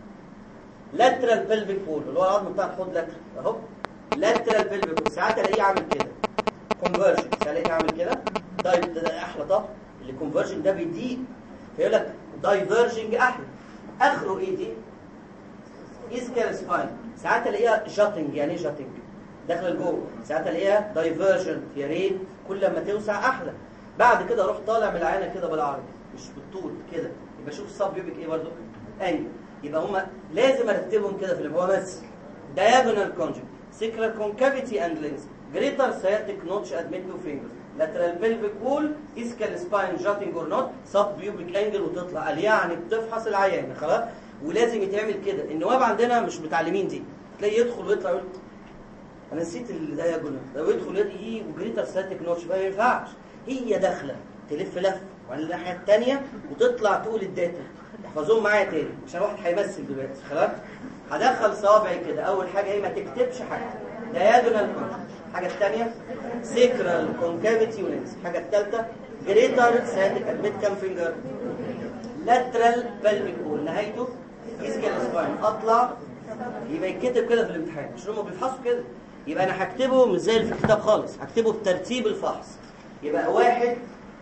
لاترال بلفيك فول اللي هو العظم بتاع الحوض لاترال اهو. لاترال بلفيك فول ساعات الاقيه عامل كده كونفرجن. ساعات الاقيه عامل كده طيب ده احلى طب اللي كونفرجن ده بيضيق، فيقول لك دايفرجنج احلى. اخره ايه دي؟ اسكال سباين. ساعات الاقيها جاتنج. يعني ايه جاتنج؟ داخله لجوه. ساعات الاقيها دايفرجنت. يا ريت كل ما توسع احلى. بعد كده اروح طالع من العينه كده بالعرض مش بالطول كده، يبقى شوف الصب بيبك ايه برضه؟ انجل. يبقى هما لازم ارتبهم كده في اللي هو بس diagonal conjugate, sacral concavity and lens, greater sciatic notch at mid two fingers, lateral pelvic wall, ischial spine jutting or not, subpubic angle وتطلع. قال يعني بتفحص العيان خلاص. ولازم يتعمل كده. النواب عندنا مش متعلمين دي، تلاقي يدخل ويطلع يقول انا نسيت الدايجونال، لو يدخل ايه وجريتر سياتيك نوتش ما ينفعش. هي داخله تلف لف وعلى الناحيه الثانيه وتطلع تقول الداتا. احفظوهم معايا تاني عشان واحد هيمثل دلوقتي خلاص. هدخل صوابعي كده. اول حاجه ايه؟ ما تكتبش حاجه. دايجونال كونجكت. الحاجه الثانيه سيكرال كونكافيتي ولينس. الحاجه الثالثه جريتر سياتيك ميد كام فينجر. لاترال بلفيك وول. نهايته اسكال سباين. اطلع يبقى يتكتب كده في الامتحان مش هم بيفحصوا كده. يبقى انا هكتبه مش زي اللي في الكتاب خالص، هكتبه بترتيب الفحص. يبقى واحد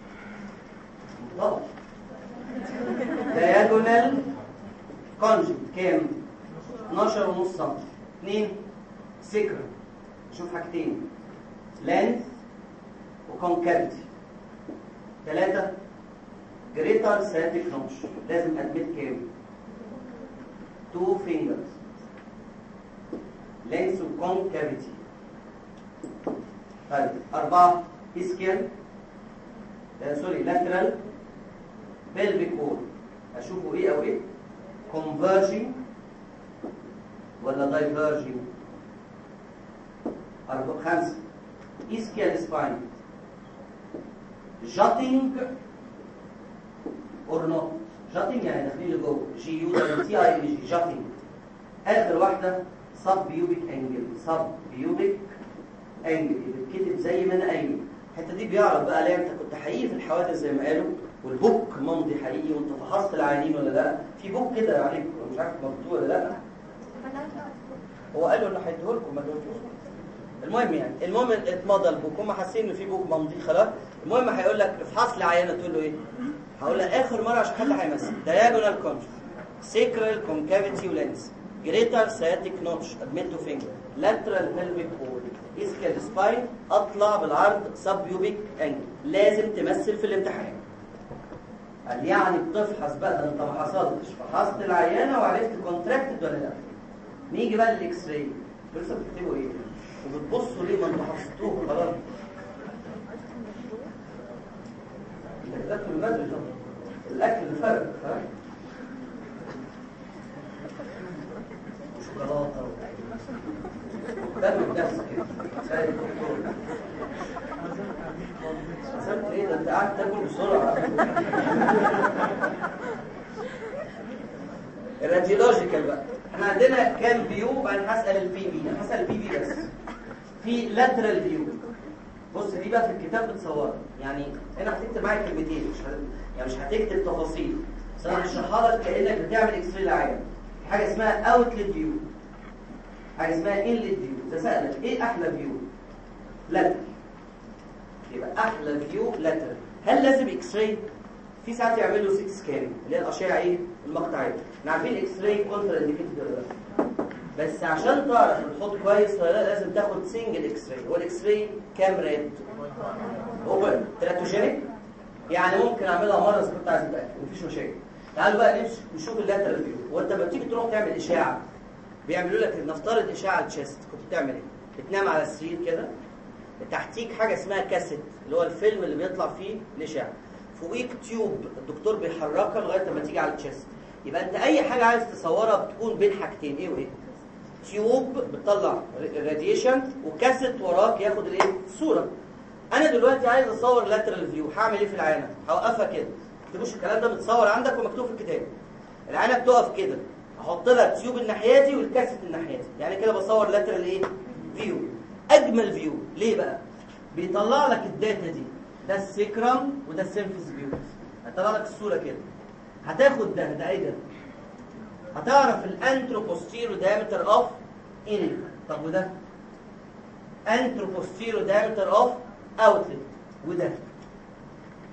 طبعا diagonal conjugate كام؟ اتناشر ونص سم. اثنين سيكرال. شوف حاجتين length وكونكافيتي. ثلاثة greater sciatic notch. لازم ادمت كام؟ two fingers. length وكونكافيتي. طيب أربعة اسكيال آه سوري لاترال بلفيك وول. اشوفه ايه او ايه؟ converging ولا diverging. أربعة خمسة اسكيال سباين jutting or not. jutting يعني داخلين لجوه. جي يو دبليو تي اي ان جي jutting. اخر واحده سب بيوبيك انجل. سب بيوبيك انجل بتكتب زي ما انا قايل. الحته دي بيعرف بقى ليه انت كنت حقيقي في الحوادث زي ما قالوا والبوك ممضي حقيقي وانت فحصت العيانين ولا لا. في بوك كده عليك مش عارف مكتوب ولا لا. هو قال له انه هيديه لكم ما ادوهوش. المهم يعني المهم اتمضى البوك. هم حاسين ان في بوك ممضي خلاص. المهم هيقول لك افحص لي عيانه تقول له ايه؟ هقول لك اخر مره عشان حد هيمثل. diagonal conjugate, sacral concavity lens, greater sciatic notch at mid two finger, lateral pelvic wall, ischial spine. اطلع بالعرض subpubic angle. لازم تمثل في الامتحان. قال يعني بتفحص بقى. ده انت ما حصلتش. فحصت العيانه وعرفت كونتراكتد ولا لا. نيجي بقى للاكس راي. لسه بتكتبوا ايه؟ وبتبصوا ليه؟ ما انتوا حفظتوه خلاص. الاكل المدري ده الاكل الفرق ها شوكولاته دم نفسك كده زي الدكتور. حسبت ايه ده؟ انت قاعد تاكل بسرعه. الراديولوجيكال بقى احنا عندنا كام فيو. بعدين هسال البي بي. هسال البي بي بس. في لاترال فيو. بص دي بقى في الكتاب بتصورها. يعني هنا هتكتب معايا كلمتين مش هت... يعني مش هتكتب تفاصيل بس انا هشرحها لك كانك بتعمل اكس راي للعيان. في حاجه اسمها اوتلت فيو، حاجه اسمها انلت فيو. ده سالك ايه احلى فيو؟ لاترال. يبقى احلى فيو لاترال. هل لازم اكس راي؟ في ساعات يعملوا سيت سكان اللي هي الاشعه ايه؟ المقطعيه. احنا عارفين الاكس راي كونترا انديكيتد ولا لا؟ بس عشان تعرف تحط كويس ولا لا لازم تاخد سنجل اكس راي. هو الاكس راي كام ريت؟ اوبن تراتوجينيك. يعني ممكن اعملها مره اذا كنت عايز اتاكد مفيش مشاكل. تعالوا بقى نمشي نشوف اللاترال فيو. وانت لما بتيجي تروح تعمل اشاعه بيعملوا لك نفترض اشاعه التشيست. كنت بتعمل ايه؟ بتنام على السرير كده تحتيك حاجه اسمها كاسيت اللي هو الفيلم اللي بيطلع فيه الاشاعه. فوقيك تيوب الدكتور بيحركها لغايه لما تيجي على التشيست. يبقى انت اي حاجه عايز تصورها بتكون بين حاجتين ايه وايه؟ تيوب بتطلع راديشن وكاسيت وراك ياخد الايه؟ الصوره. انا دلوقتي عايز اصور لاترال فيو. هعمل ايه في العينه؟ هوقفها كده. ما تكتبوش الكلام ده متصور عندك ومكتوب في الكتاب. العينه بتقف كده احط لها تيوب الناحيه دي والكاسيت الناحيه دي. يعني كده بصور لاترال ايه؟ فيو. اجمل فيو. ليه بقى؟ بيطلع لك الداتا دي. ده السيكرم وده السيمفيس فيو. هيطلع لك الصوره كده. هتاخد ده ده ايه ده؟ هتعرف الانتروبوستيرو دايمتر اوف انل. طب وده انتروبوستيرو دايمتر اوف اوتلت. وده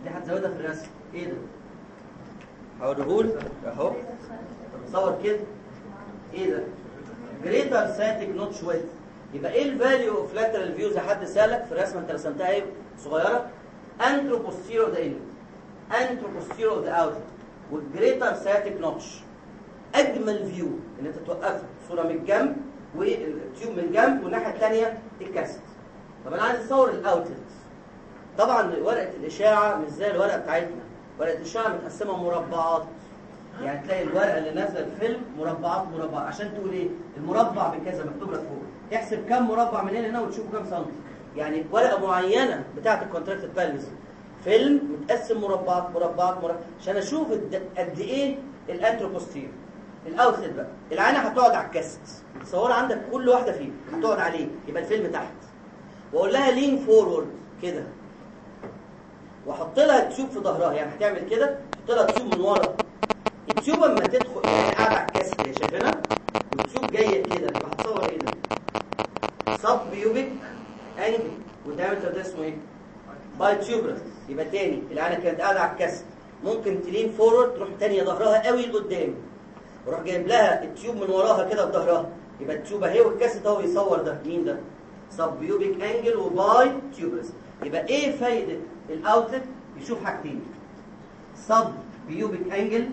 دي هتزودها في الرسم. ايه ده؟ هوريهولك اهو. تصور كده. ايه ده؟ جريتر ساتيك نوتش ويث. يبقى ايه الفاليو اوف لاترال فيو زي حد سالك في الرسمه انت رسمتها ايه صغيره؟ انترو بوستيرو ده انت انترو بوستيرو ده اوت والجريتر ساتيك نوتش. اجمل فيو ان انت توقفها صوره من الجنب والتيوب من الجنب والناحيه الثانيه الكاست. طب انا عايز اصور الاوتلت. طبعا ورقه الاشاعه مش زي الورقه بتاعتنا، ورقه الاشاعه متقسمه مربعات، يعني تلاقي الورقه اللي نازله الفيلم مربعات مربعات عشان تقول ايه المربع بكذا مكتوب لك فوق، تحسب كم مربع من هنا هنا وتشوف كم سنتي. يعني ورقه معينه بتاعه الكونتراكتد بالفز فيلم متقسم مربعات مربعات مربعات عشان اشوف قد ايه الانتروبوستير. الاوتلت بقى العينه هتقعد على الكاست، تصور عندك كل واحده فيهم هتقعد عليه، يبقى الفيلم تحت، واقول لها لين فورورد كده واحط لها التيوب في ظهرها، يعني هتعمل كده احط لها التيوب من ورا. التيوب اما تدخل يعني قاعده على الكاست هي شايفينها والتيوب جايه كده، يبقى هتصور ايه ده؟ سب بيوبيك انجل والدايمتر ده اسمه ايه؟ باي تيوبرس. يبقى تاني العينه كانت قاعده على الكاست، ممكن تلين فورورد تروح تانيه ظهرها قوي لقدام، وراح جايب لها التيوب من وراها كده في ظهرها، يبقى التيوب اهي والكاسيت اهو يصور ده. مين ده؟ سب بيوبيك انجل وباي تيوبرس. يبقى ايه فايده الاوتلت؟ يشوف حاجتين، سب بيوبيك انجل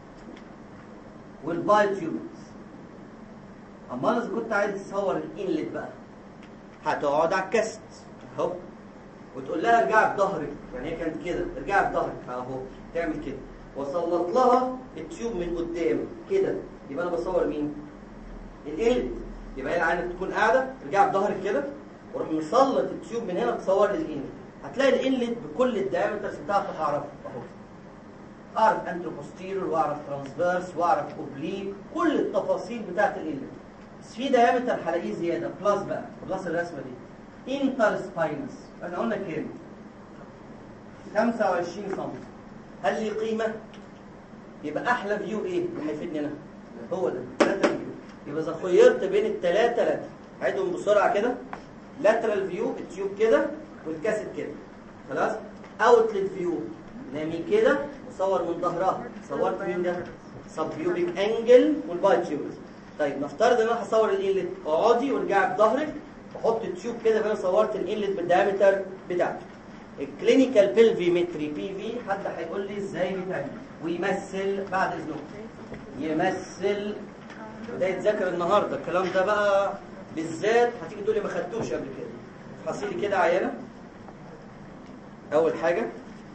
والباي تيوبرس. اما اذا كنت عايز تصور الانلت بقى هتقعد على الكاسيت اهو وتقول لها ارجعي بظهرك، يعني هي كانت كده ارجعي بظهرك اهو، تعمل كده وصلت لها التيوب من قدام كده، يبقى انا بصور مين؟ الانلت. يبقى هي العينه تكون قاعده ارجع بظهرك كده واروح مسلط التيوب من هنا تصور لي الانلت. هتلاقي الانلت بكل الدايمترز بتاعته هعرفها اهو، اعرف انتروبوستيرور واعرف ترانسفيرس واعرف اوبليك، كل التفاصيل بتاعت الانلت. بس في دايمتر هلاقيه زياده بلس بقى بلس الرسمه دي انتر سباينس. احنا قلنا كام؟ خمسة وعشرين سم. هل لي قيمه؟ يبقى احلى فيو ايه اللي هيفيدني انا؟ هو ده ثلاثه فيو. يبقى اذا خيرت بين الثلاثه لاترال، عيدهم بسرعه كده، لاترال فيو التيوب كده والكاسيت كده خلاص. اوتلت فيو نامي كده وصور من ظهرها، صورت مين ده؟ سب بيوبيك انجل والباي تيوبس. طيب نفترض ان انا هصور الانلت، اقعدي وارجعي بظهرك وحط التيوب كده، فانا صورت الانلت بالدايمتر بتاعته. الكلينيكال بيلفيمتري بي في حد هيقول لي ازاي بيتعمل ويمثل بعد اذنكم. يمثل وده يتذاكر النهارده، الكلام ده بقى بالذات هتيجي تقول لي ما خدتوش قبل كده. فحصيلي كده عينه. اول حاجه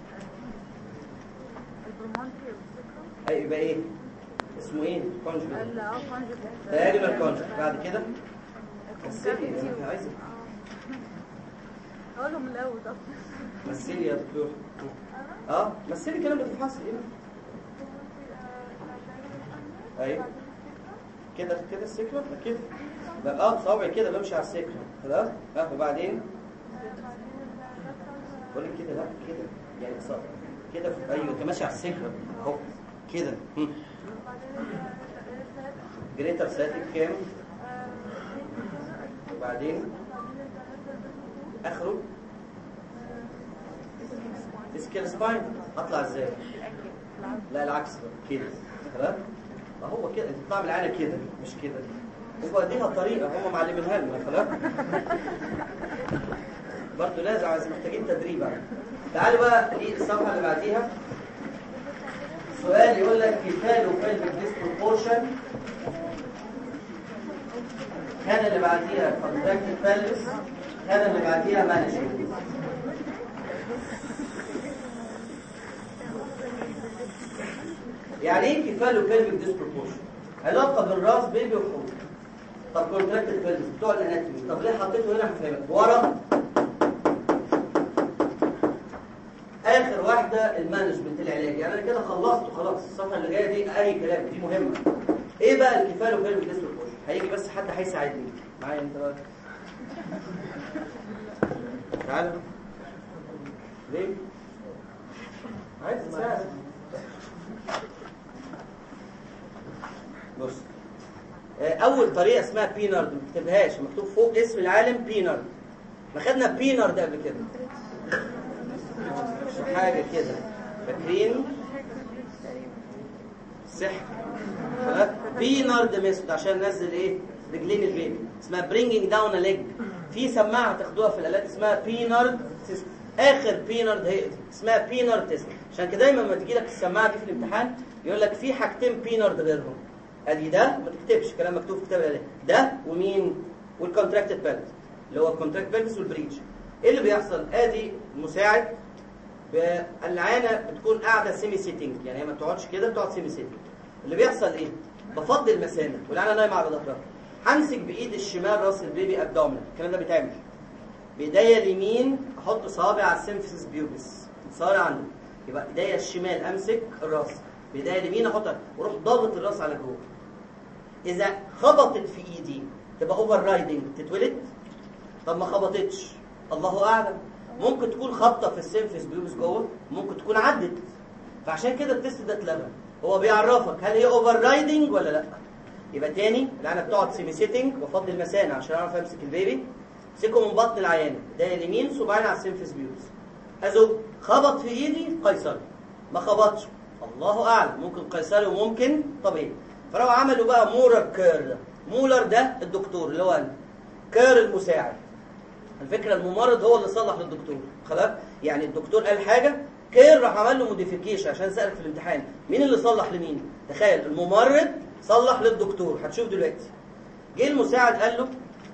اي يبقى ايه اسمه ايه؟ كونجكت. اه كونجكت دايجونال كونجكت. بعد كده مثلي انا عايز اقوله من الاول. طب مثلي يا دكتور. اه مثلي الكلام ده في حصل ايه؟ ايوه كده كده السكرة كده بقى اه صوابعي كده بمشي على السكرة خلاص. اه وبعدين بقول لك كده لا كده يعني صح كده. ايوه انت ماشي على السكرة اهو كده. جريتر ساتيك كام؟ وبعدين اخره اسكيل سباين. اطلع ازاي؟ لا العكس بقى كده خلاص. ما هو كده انت بتطلع بالعينه كده مش كده. هو ديها طريقه هم معلمينها لنا خلاص. برضه لازم عايز محتاجين تدريب يعني. تعالوا بقى للصفحه اللي بعديها. سؤال يقول لك كفايه وفيلم ديسبروبورشن. كان اللي بعديها كونتراكتد بالفس، كان اللي بعديها مانجمنت. يعني ايه كفاله بيلفيك ديسبروبورشن؟ علاقه بين راس بيبي وحوض. طب كونتراكتد بالفس بتوع الاناتومي، طب ليه حطيته هنا؟ هفهمك. ورا اخر واحده المانجمنت العلاجي، يعني انا كده خلصت وخلاص. الصفحه اللي جايه دي اي كلام، دي مهمه. ايه بقى الكفاله بيلفيك ديسبروبورشن؟ هيجي بس حد هيساعدني معايا انت بقى. تعالى ليه؟ عايز تساعد. بص اول طريقه اسمها بينارد، ما تكتبهاش، مكتوب فوق اسم العالم بينارد. ما خدنا بينارد قبل كده. حاجه كده فاكرين سحر بينارد ميثود عشان ننزل ايه رجلين البيبي اسمها برينجينج داون ا ليج. في سماعه تاخدوها في الالات اسمها بينارد تيست. اخر بينارد هي اسمها بينارد تيست. عشان كده دايما لما تجي لك السماعه دي في الامتحان يقول لك في حاجتين بينارد غيرهم. ادي ده ما تكتبش كلام مكتوب في كتاب الالات ده ومين والكونتراكتد بيلفس اللي هو الكونتراكت بيلفس والبريتش. ايه اللي بيحصل؟ ادي المساعد العانه بتكون قاعده سيمي سيتنج يعني هي ما بتقعدش كده بتقعد سيمي سيتنج. اللي بيحصل ايه؟ بفضي المثانه والعانه نايمه على ظهرها. همسك بايد الشمال راس البيبي ابدومينال. الكلام ده بيتعمل بايديا اليمين احط صابع على السيمفيسيس بيوبس صار عندي يبقى ايديا الشمال امسك الراس بايديا اليمين احطها واروح ضاغط الراس على جوه. اذا خبطت في ايدي تبقى اوفر رايدنج تتولد. طب ما خبطتش الله اعلم ممكن تكون خبطه في السيمفيس بيوبس جوه ممكن تكون عدت. فعشان كده التست ده اتلغى. هو بيعرفك هل هي اوفر رايدنج ولا لا. يبقى تاني العينه بتقعد سيمي سيتنج بفضي المثانه عشان اعرف امسك البيبي. امسكه من بطن العيانه ايديا اليمين صباعين على السيمفيس بيوبس. ازق خبط في ايدي قيصري ما خبطش الله اعلم ممكن قيصري وممكن طبيعي. فلو عملوا بقى مولر كير ده مولر ده الدكتور اللي هو انا كير المساعد. الفكره الممرض هو اللي صلح للدكتور خلاص يعني الدكتور قال حاجه كير راح عمل له موديفيكيشن عشان سألك في الامتحان مين اللي صلح لمين. تخيل الممرض صلح للدكتور. هتشوف دلوقتي جه المساعد قال له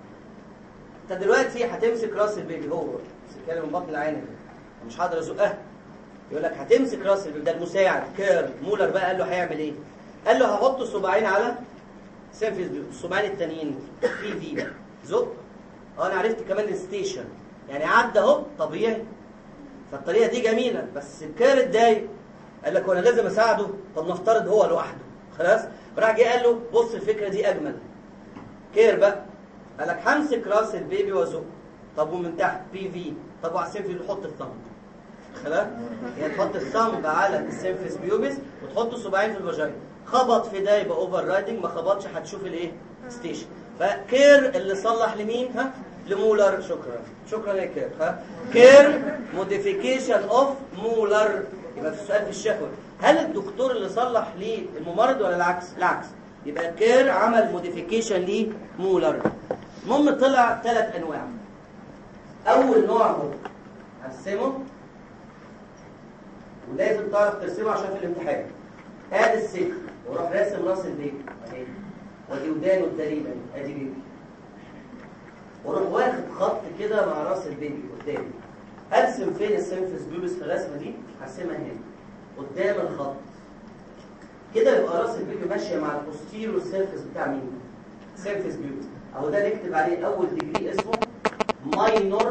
انت دلوقتي هتمسك راس البيبي. هو بيتكلم من بطن العين مش هقدر ازقها. يقول لك هتمسك راس البيبي. ده المساعد كير مولر بقى قال له هيعمل ايه؟ قال له هحط الصباعين على سيمفيس بيوبس الصباعين التانيين في في بقى زق. اه انا عرفت كمان الستيشن يعني عدى اهو طبيعي. فالطريقه دي جميله بس الكير اتضايق قال لك وانا لازم اساعده. طب نفترض هو لوحده خلاص. راح جه قال له بص الفكره دي اجمل. كير بقى قال لك همسك راس البيبي وازق. طب ومن تحت بي في. طب وعلى السيمفيس نحط الثumb خلاص يعني تحط الثumb على السيمفيس بيوبس وتحط الصباعين في الفاجينا. خبط في ده يبقى اوفر رايدنج ما خبطش هتشوف الايه ستيشن. فكير اللي صلح لمين ها لمولر. شكرا شكرا يا كير. ها كير موديفيكيشن اوف مولر. يبقى في السؤال في الشفوي هل الدكتور اللي صلح للممرض ولا العكس؟ العكس. يبقى كير عمل موديفيكيشن لمولر. المهم طلع ثلاث انواع. اول نوع هو هرسمه ولازم تعرف ترسمه عشان في الامتحان. ادي السكر وراح راسم راس البيبي اهي ودي ودانه الدليل ادي بيبي وروح واخد خط كده مع راس البيبي قدامي. ارسم فين السيمفيس بيوبس في الرسمه دي؟ هرسمها هنا قدام الخط كده يبقى راس البيبي ماشيه مع البوستيريور سيرفيس بتاع مين؟ سيرفيس بيوبس اهو ده نكتب عليه اول ديجري اسمه ماينور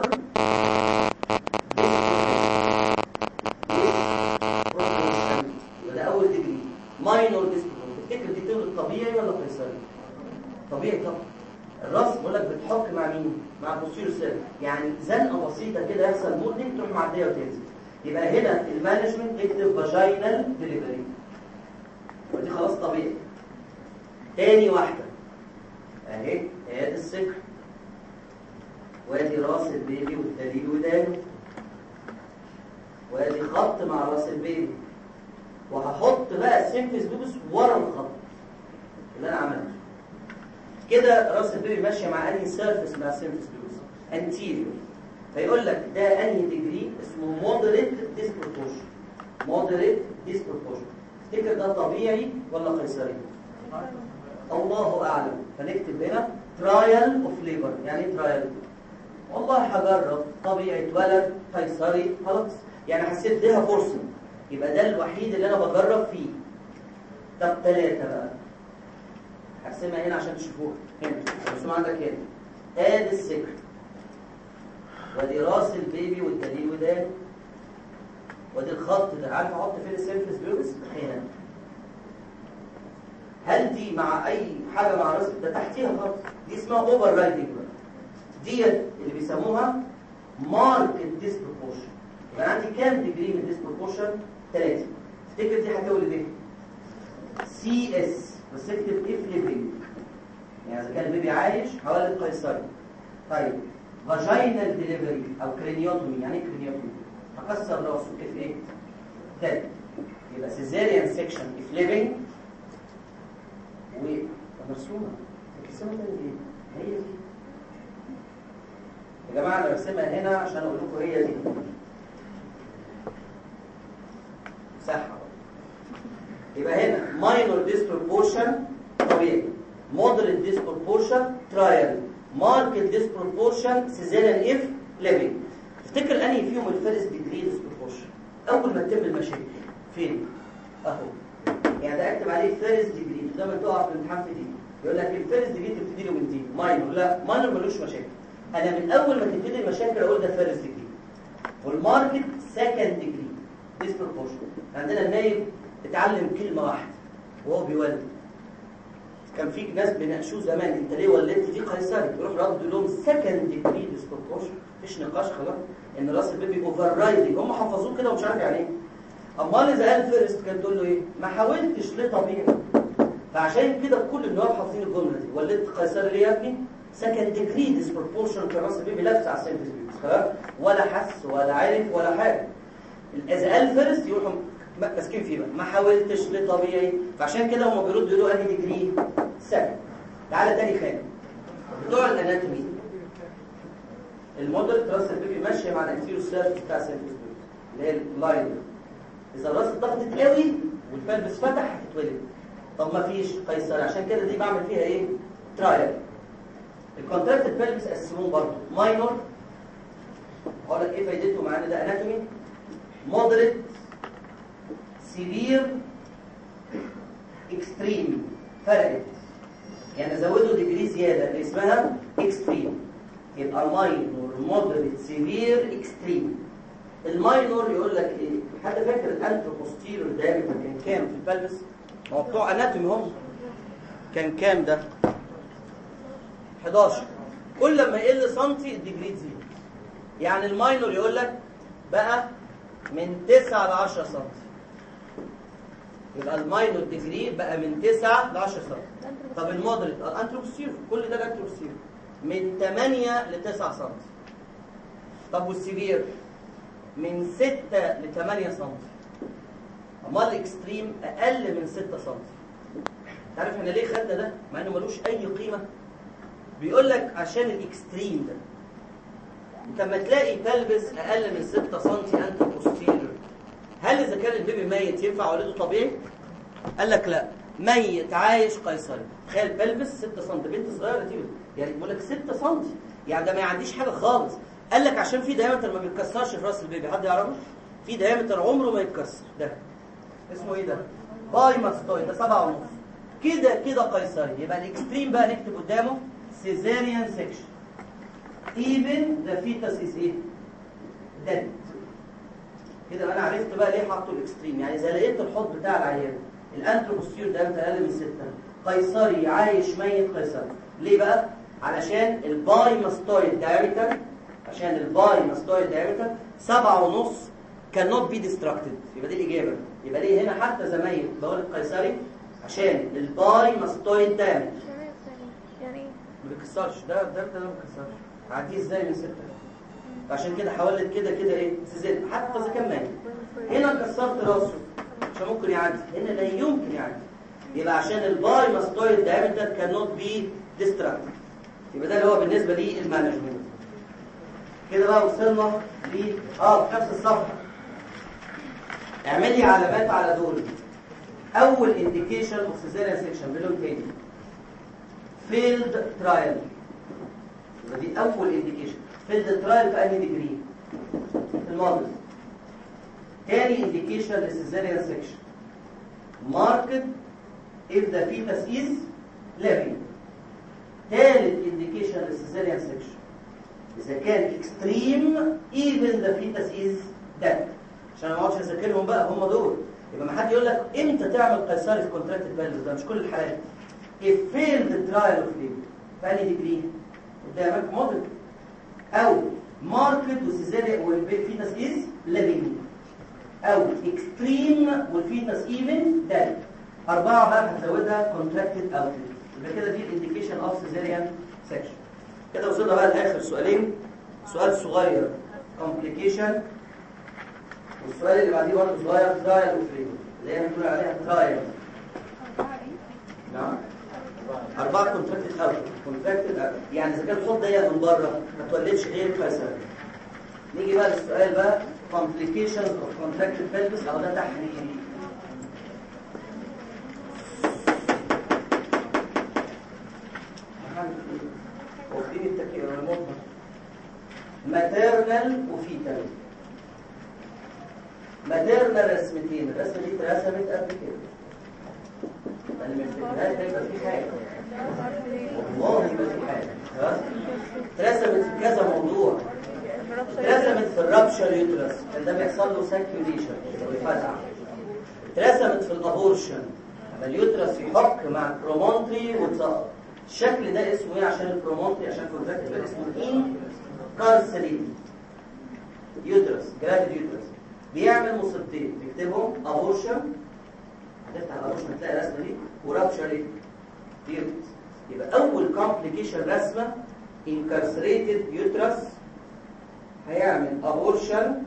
ده اول ديجري ماينور ديسبروبورشن. تفتكر دي تولد طبيعي ولا قيصري؟ طبيعي طبعا. الراس بقول لك بتحك مع مين؟ مع البوستيريور سيرفيس يعني زنقه بسيطه كده يحصل مودنج تروح معديه وتنزل. يبقى هنا المانجمنت يكتب فاجينال ديليفري ودي خلاص طبيعي. تاني واحده اهي ادي السكر وادي راس البيبي والدليل ودانه وادي خط مع راس البيبي وهحط بقى السيمفيس بيوبس ورا الخط اللي انا عملته كده. راس البيبي ماشيه مع انهي سيرفيس مع السيمفيس بيوبس؟ انتيريور. فيقول لك ده انهي ديجري اسمه مودريت ديسبروبورشن. مودريت ديسبروبورشن. تفتكر ده طبيعي ولا قيصري؟ الله اعلم. فنكتب هنا ترايل اوف ليبر. يعني ايه ترايل؟ والله هجرب طبيعي اتولد قيصري خلاص يعني حسيت ليها فرصه يبقى ده الوحيد اللي انا بجرب فيه. طب ثلاثه بقى هرسمها هنا عشان تشوفوها. هنا هرسمها عندك هنا ادي السكر وادي راس البيبي والدليل ودانه وادي الخط ده. عارف احط فين السيمفيس بيوبس؟ هنا. هل دي مع اي حاجه مع راس ده تحتيها خالص؟ دي اسمها اوفر رايدنج. ديت اللي بيسموها ماركت ديسبروبورشن. يبقى عندي كام ديجري من ديسبروبورشن؟ ثلاثه. تفتكر دي هتولد ايه؟ سي اس بس اكتب اف ليفنج يعني اذا كان البيبي عايش هولد قيصري. طيب فاجينال ديليفري او كرينيوتومي. يعني ايه كرينيوتومي؟ هكسر راسه اف ايه تاني. يبقى سيزاريان سيكشن اف ليفنج و مرسومه مرسومه تاني دي هي دي يا جماعه. انا برسمها هنا عشان اقول لكم هي دي صح. يبقى هنا ماينور ديسبروبورشن طبيعي، مودريت ديسبروبورشن ترايل، ماركت ديسبروبورشن سيزاريان اف ليفنج. تفتكر انهي فيهم الفيرست ديجري ديسبروبورشن اول ما تتم المشاكل؟ فين؟ اهو. يعني ده اكتب عليه فيرست ديجري زي ما تقع في الامتحان في دي يقول لك الفيرست ديجري تبتدي له من دي. ماينور لا، ماينور ملوش مشاكل. انا من اول ما تبتدي المشاكل اقول ده فيرست ديجري. والماركت سكند ديجري ديسبروبورشن. عندنا النايب اتعلم كلمه واحده وهو بيولد. كان في ناس بيناقشوه زمان انت ليه ولدت دي قيصري؟ يروح رد يقول لهم سكند ديجري ديسبروبورشن. مفيش نقاش خلاص ان راس البيبي اوفر رايدنج. هم حفظوه كده ومش عارف يعني ايه. امال اذا قال فيرست كان تقول له ايه؟ ما حاولتش ليه طبيعي. فعشان كده كل النواب حافظين الجمله دي. ولدت قيصري ليه يا ابني؟ سكند ديجري ديسبروبورشن. كان راس البيبي لابس على السيرفيس بيبي خلاص ولا حس ولا عارف ولا حاجه. اذا قال فيرست يروحوا ماسكين فيه بقى ما حاولتش ليه طبيعي. فعشان كده هم بيردوا يقولوا انهي ديجري؟ سكند. تعالى تاني خانه بتوع الاناتومي. الموديل راس البيبي ماشيه مع الانتيريور سيرفيس بتاع السيرفيس بيبي اللي هي اللاين. اذا الراس اتضغطت قوي والبلبس فتح هتتولد. طب ما فيش قيصري عشان كده دي بعمل فيها ايه؟ ترايل. الكونتراكت البلبس قسموه برضه ماينور. هقول لك ايه فايدته معانا ده اناتومي. مودريت، سيفير، اكستريم. فرقت يعني زودوا ديجري زياده اللي اسمها اكستريم. يبقى ماينور، مودريت، سيفير، اكستريم. الماينور يقول لك ايه؟ حد فاكر الانتروبوستيريور دايمتر كان كام في البلبس؟ هو بتوع اناتومي هم كان كام ده؟ حداشر. كل ما يقل سنتي الديجري تزيد. يعني الماينور يقول لك بقى من تسعة ل عشرة سنتي. يبقى الماينور ديجري بقى من تسعة ل عشرة سنتي. طب المودريت الانتروبوستيريور كل ده الانتروبوستيريور من ثمانية ل تسعة سنتي. طب والسيفير من ستة ل ثمانية سنتي. امال الاكستريم اقل من ستة سنتي. تعرف احنا ليه خدنا ده مع انه ملوش اي قيمه؟ بيقول لك عشان الاكستريم ده انت لما تلاقي بلبس اقل من ستة سنتي انتروبوستيريور هل اذا كان البيبي ميت ينفع ولده طبيعي؟ قال لك لا، ميت عايش قيصري. تخيل بلبس ستة سنتي بنت صغيره دي يعني بيقول لك ستة سنتي يعني ده ما يعديش حاجه خالص. قال لك عشان في دايمتر ما بيتكسرش في راس البيبي. حد يعرفه؟ في دايمتر عمره ما يتكسر. ده اسمه ايه ده؟ باي ماستويد. ده سبعة ونص كده كده قيصري. يبقى الاكستريم بقى نكتب قدامه سيزاريان سيكشن. even the fetus is ايه؟ dead. كده انا عرفت بقى ليه حطوا الاكستريم. يعني اذا لقيت الحوض بتاع العيان الانتروبوستيريور دايمتر اقل من ستة قيصري عايش ميت قيصري. ليه بقى؟ علشان الباي ماستويد دايمتر عشان الباي ماستويد دايمتر سبعة ونص cannot be destructed. يبقى دي الإجابة. يبقى ليه هنا حتى زمايل بقول القيصري عشان الباي ماستويد دايمتر يعني ما بيكسرش. ده ده ده ما بيكسرش. عديه ازاي من ستة؟ عشان كده حولت كده كده ايه؟ سيزيل حتى اذا كان ميت. هنا كسرت راسه عشان ممكن يعدي. هنا لا يمكن يعدي. يبقى عشان الباي ماستويد دايمتر cannot be destructed. يبقى ده اللي هو بالنسبة لي المانجمنت. كده بقى وصلنا ل اه في نفس الصفحة. اعمل لي علامات على دول. اول انديكيشن اوف سيزيريان سيكشن بلون تاني فيلد ترايل. يبقى دي اول انديكيشن. فيلد ترايل في انهي ديجري؟ في الموديل. تاني انديكيشن للسيزيريان سيكشن ماركت if the fetus is living. ثالث انديكيشن للسيزيريان سيكشن اذا كان اكستريم even the fetus is dead. عشان ما اقعدش اذاكرهم بقى هم دول. يبقى ما حد يقول لك امتى تعمل قيصري في كونتراكتد بلبس. ده مش كل الحالات. if failed trial of labor فاني ديجري قدامك موديل او ماركت وسيزيريان والفيتس از living او اكستريم والفيتس even dead. اربعه بقى هتزودها كونتراكتد اوت. يبقى كده دي الانديكيشن اوف سيزيريان سيكشن. كده وصلنا بقى لاخر سؤالين. سؤال صغير complication والسؤال اللي بعديه برضه صغير، ترايل اوف ليبر اللي هي بنقول عليها ترايل. نعم أربعة كونتراكتد أوت، كونتراكتد أوت يعني إذا كان الصوت ضيق من بره ما تولدش غير فساد. نيجي بقى للسؤال بقى complications of contracted pelvis أو ده تحريري. واخدين التكييف المطبخ ماتيرنال وفيتال. ماتيرنال رسمتين، الرسمة دي اترسمت قبل كده أنا من الفيديوهات هيبقى في حاجة والله يبقى في حاجة خلاص. اترسمت في كذا موضوع، اترسمت في الرابشر يوترس كان ده بيحصل له ساكيوليشن ويفتح. اترسمت في الابورشن لما اليوترس يحك مع البرومونتري وتسقط. الشكل ده اسمه ايه عشان البرومونتري عشان كونتراكت اسمه ان كارسليت يوترس جرافيد يوترس. بيعمل مصيبتين تكتبهم ابورشن، هتفتح الابورشن هتلاقي الرسمه دي، ورابشر يوترس. يبقى اول كومبليكيشن رسمه انكارسريتد يوترس هيعمل ابورشن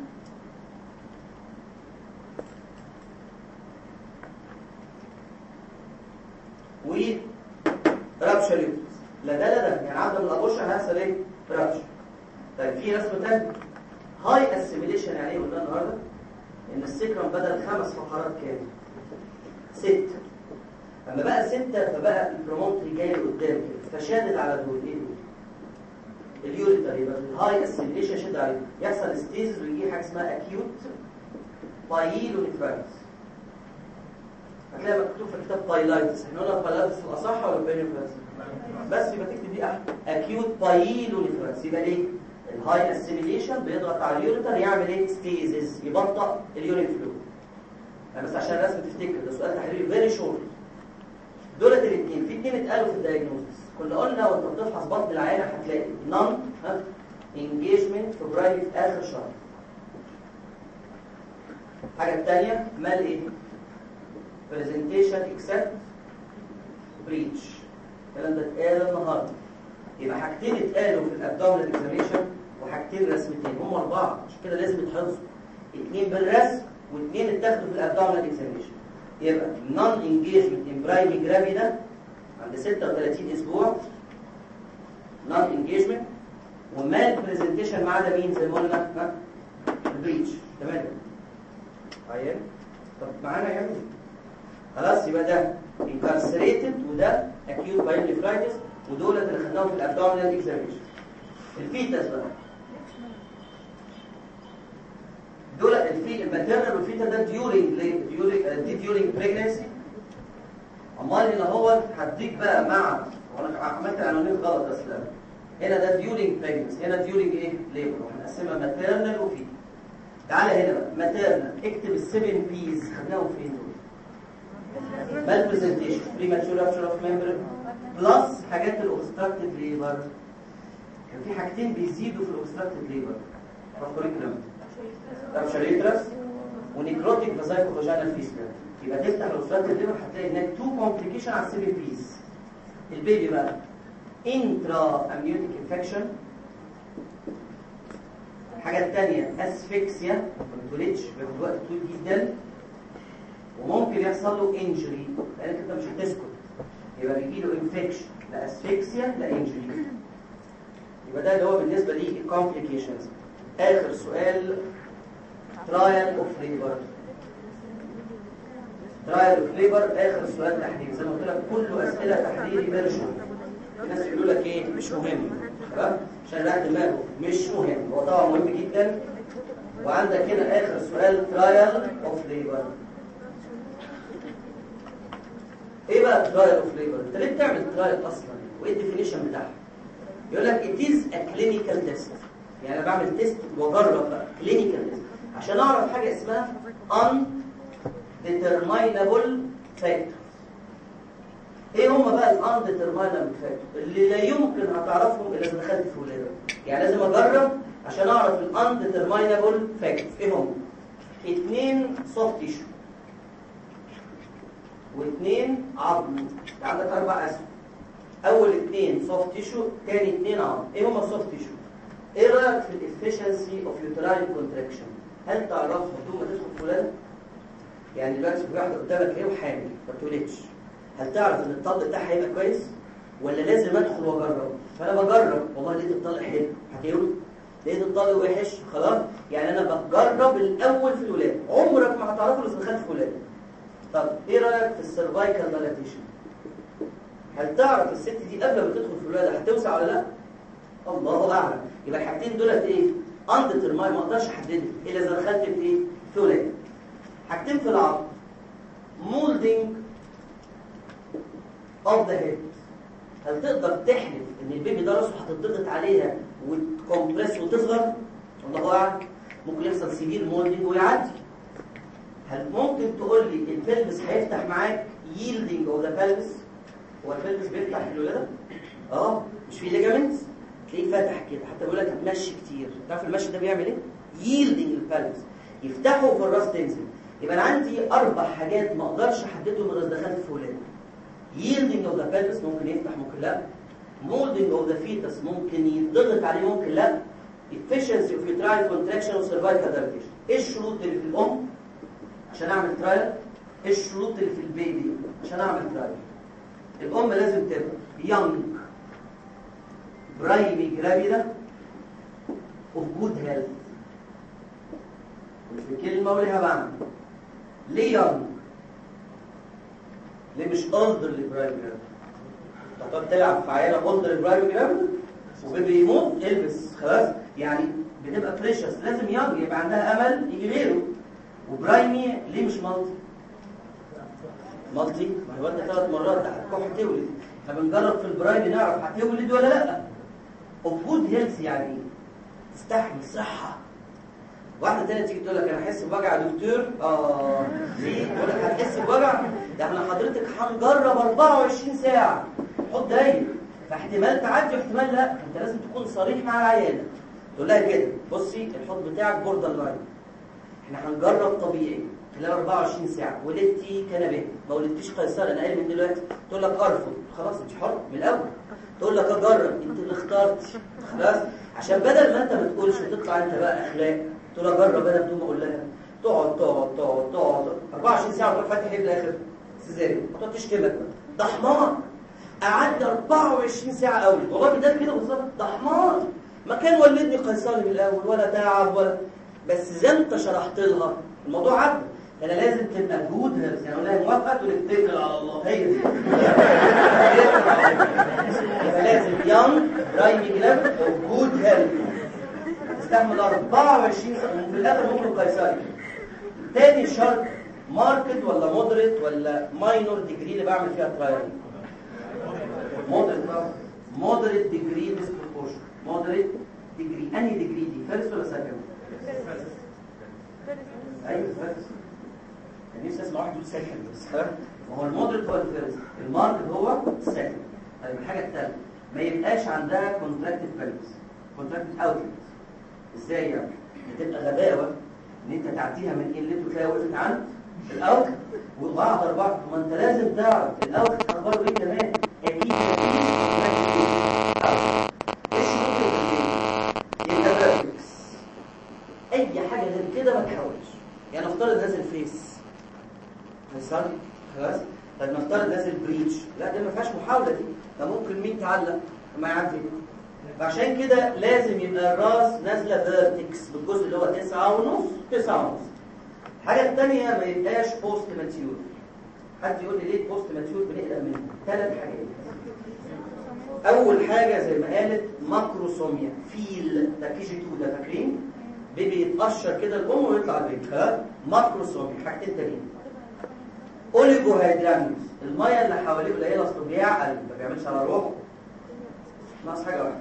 و رابشر يوترس. لا ده لا ده يعني عدم الابورشن هيحصل ايه؟ رابشر. طيب في رسمه ثانيه هاي اسيميليشن. يعني ايه قلنا النهارده؟ ان السكرم بدل خمس فقرات كام؟ ست. اما بقى سته فبقى البرومونتري جاي لقدام كده فشادت على دول. ايه دول؟ اليوريتر. يبقى الهاي اسيميليشن شد عليه يحصل ستيز ويجي حاجه اسمها اكيوت بايلونيفرايتس. هتلاقي مكتوب في الكتاب بايلايتس. احنا قلنا بايلايتس في الاصح ولا بايلونيفرايتس؟ بس يبقى تكتب دي احسن اكيوت بايلونيفرايتس. يبقى ليه؟ الهاي اسيميليشن بيضغط على اليوريتر يعمل ايه؟ ستيزز يبطئ اليورين فلو. بس عشان الرسم تفتكر ده سؤال تحريري فيري شورت. دولت الاثنين في اثنين اتقالوا في الدايجنوستس. كنا قلنا وانت بتفحص بطن العيانه هتلاقي نون انجيجمنت في برايفت اخر شهر. الحاجه الثانيه مال ايه؟ برزنتيشن اكسبت بريتش. الكلام ده اتقال النهارده. يبقى حاجتين اتقالوا في الابدومينال اكزاميشن وحاجتين رسمتين هم اربعه عشان كده لازم يتحفظوا. اثنين بالرسم واثنين اتاخدوا في الابدومينال اكزاميشن. يبقى نون انجيجمنت ان برايمي جرافيدا عند ستة وثلاثين اسبوع نون انجيجمنت ومال برزنتيشن ما عدا مين زي ما قلنا ها البريتش. تمام طيب طب معانا يا ابني خلاص. يبقى ده انكارسريتد وده اكيوت بايلونيفرايتس ودول اللي خدناهم في الابدومينال اكزاميشن. الفيتس بقى دول الفي الماتيرنال والفيتا ده ديورينج ديورينج دي ديورينج بريجنسي. امال هنا هو هديك بقى مع وانا عملت عناوين غلط اصلا. هنا ده ديورينج بريجنسي هنا ديورينج ايه؟ ليبر. وهنقسمها ماتيرنال وفيتا. تعالى هنا بقى ماتيرنال اكتب السبن بيز خدناهم فين دول؟ مال برزنتيشن بريماتشور رابشر اوف ممبر بلس حاجات الاوبستراكتيف ليبر. كان في حاجتين بيزيدوا في الاوبستراكتيف ليبر فاكرين رابشر يوترس ونيكروتيك فازايكو فاجينال فيستula. يبقى تفتح الاوبستراكتيف ليبر هتلاقي هناك تو كومبليكيشن على السبن بيز. البيبي بقى انترا امنيوتيك انفكشن. الحاجه الثانيه اسفكسيا ما بتولدش بياخد وقت طويل جدا وممكن يحصل له انجري لانك انت مش هتسكت. يبقى بيجي له انفكشن لا اسفكسيا لا انجري. يبقى ده اللي هو بالنسبه لي الكومبليكيشنز. اخر سؤال ترايل اوف ليبر. ترايل اوف ليبر اخر سؤال تحريري. زي ما قلت لك كله اسئله تحريري فيرجن. الناس يقولوا لك ايه مش مهم تمام عشان راح دماغه مش مهم. هو طبعا مهم جدا. وعندك هنا اخر سؤال ترايل اوف ليبر. ايه بقى ترايل اوف ليبر؟ انت ليه بتعمل ترايل اصلا؟ وايه الديفينيشن بتاعها؟ يقول لك it is a clinical test. يعني انا بعمل تيست واجرب بقى clinical test عشان اعرف حاجه اسمها undeterminable factors. ايه هم بقى ال undeterminable factors اللي لا يمكن هتعرفهم الا اذا دخلت في ولاده؟ يعني لازم اجرب عشان اعرف ال undeterminable factors. ايه هم؟ اثنين soft tissue واثنين عظم. عندك اربع اسهم. اول اثنين سوفت تيشو ثاني اثنين عظم. ايه هم السوفت تيشو؟ ايه رايك في الافشنسي اوف يوتراين كونتراكشن؟ هل تعرفها بدون ما تدخل في ولاده؟ يعني دلوقتي في واحده قدامك ايه وحامل ما بتولدش، هل تعرف ان الطلق بتاعها هيبقى كويس ولا لازم ادخل واجرب؟ فانا بجرب، والله لقيت الطلق حلو هتولد، لقيت الطلق وحش خلاص، يعني انا بجرب الاول في الولاده. عمرك ما هتعرفه لو دخلت في ولاده. طب ايه رايك في السيرفايكال دايلاتيشن؟ هل تعرف الست دي قبل ما تدخل في الولاده هتوسع ولا لا؟ الله اعلم. يبقى الحاجتين دولت ايه؟ اندترماين، ما اقدرش احددها الا اذا دخلت في ايه؟ في ولاده. حاجتين في العظم، مولدنج اوف ذا هيد. هل تقدر تحلف ان البيبي ده راسه هتضغط عليها وتكمبرس وتصغر؟ الله اعلم. ممكن يحصل سيفير مولدنج ويعدي. هل ممكن تقول لي البلبس هيفتح معاك ييلدنج اوف ذا بلبس؟ هو البلبس بيفتح في الولاده؟ اه، مش في ليجامنتس تلاقيه فاتح كده، حتى بيقول لك هتمشي كتير. تعرف المشي ده بيعمل ايه؟ ييلدنج البلبس، يفتحه في الراس تنزل. يبقى انا عندي اربع حاجات ما اقدرش احددهم اذا دخلت في ولاده. ييلدنج اوف ذا بلبس ممكن يفتح ممكن لا. مولدنج اوف ذا فيتس ممكن يضغط عليه ممكن لا. efficiency of uterine contraction و cervical dilatation. ايه الشروط اللي في الام عشان اعمل ترايل؟ ايه الشروط اللي في البيبي عشان اعمل ترايل؟ الام لازم تبقى young برايمي جرافيدا اوف جود هيلث. في كلمه وليها معنى. ليه young؟ ليه مش older برايمي جرافيدا؟ تقعد تلعب في عياله older برايمي جرافيدا وبيبي يموت البس خلاص، يعني بتبقى بريشس. لازم young يبقى عندها امل يجي غيره. وبرايمي ليه مش مالتي؟ مالتي ما هي والده ثلاث مرات ده هتكح تولد، فبنجرب في البرايمي نعرف هتولد ولا لا. اوف جود هيلث يعني ايه؟ تستحمل صحه. واحده ثانيه تيجي تقول لك انا احس بوجع يا دكتور. اه ليه؟ تقول لك هتحس بوجع؟ ده احنا حضرتك هنجرب أربعة وعشرين ساعه، حط داير، فاحتمال تعدي واحتمال لا. انت لازم تكون صريح مع العيانه، تقول لها كده بصي الحوض بتاعك بوردر لاين، احنا هنجرب طبيعي خلال أربعة وعشرين ساعه، ولدتي كنبه ما ولدتيش قيصر انا قايل من دلوقتي، تقول لك ارفض، خلاص انت حر من الاول. تقول لك اجرب، انت اللي اخترتي خلاص، عشان بدل ما انت ما تقولش وتطلع انت بقى اخلاق، تقول اجرب انا بدون ما اقول لها. تقعد تقعد تقعد تقعد أربعة وعشرين ساعه وتروح فاتح ايه في الاخر؟ سيزاريان. تقعد تشتمك ده حمار، قعدت أربعة وعشرين ساعه اولد، والله بجد كده بالظبط، ده حمار، ما كان ولدني قيصري من الاول ولا تعب ولا، بس زي انت شرحت لها الموضوع عدى. انا لازم تبقى جود هيلث، يعني اقول لها موافقه وتتكل على الله، هي دي يبقى لازم يونج برايمي جلاند وجود هيلث تستحمل أربعة وعشرين ساعه وفي الاخر ممكن قيصري. تاني شرط ماركت ولا مودريت ولا ماينور ديجري اللي بعمل فيها ترايل؟ مودريت مودريت ديجري ديسبروبورشن. مودريت ديجري انهي ديجري دي؟ فيرست ولا سكند؟ ايوه فيرست. كان نفسي اسمع واحد يقول سكند بس خلاص. هو المودريت هو الفيرست، الماركت هو السكند. طيب الحاجه الثالثه ما يبقاش عندها كونتراكتد بلبس، كونتراكتد اوتلت. ازاي يعني؟ بتبقى غباوه ان انت تعديها من قلته وتلاقي وقفت عند الاوتلت وبعض اربعه. ما انت لازم تعرف الاوتلت اخباره ايه كمان. اكيد اي حاجه غير كده ما تحاولش. يعني نفترض نازل فيس هيصير خلاص، طب نفترض نازل بريتش، لا دي ما فيهاش محاوله دي، ده ممكن مين تعلق ما يعدي. فعشان كده لازم يبقى الراس نازله فيرتكس بالجزء اللي هو تسعة ونص تسعة ونص. الحاجه الثانيه ما يبقاش بوست ماتيور. حد يقول لي ليه بوست ماتيور بنقلق منه؟ ثلاث حاجات. اول حاجه زي ما قالت ماكروسوميا، فيل ده كي جي اتنين ده فاكرين؟ بيبي يتقشر كده الام ويطلع البيبي ها، ماكروسوميا. حاجتين تانيين اوليجو هيدراميوس، الميه اللي حواليه قليله اصله بيعقل ما بيعملش على روحه. ناقص حاجه واحده.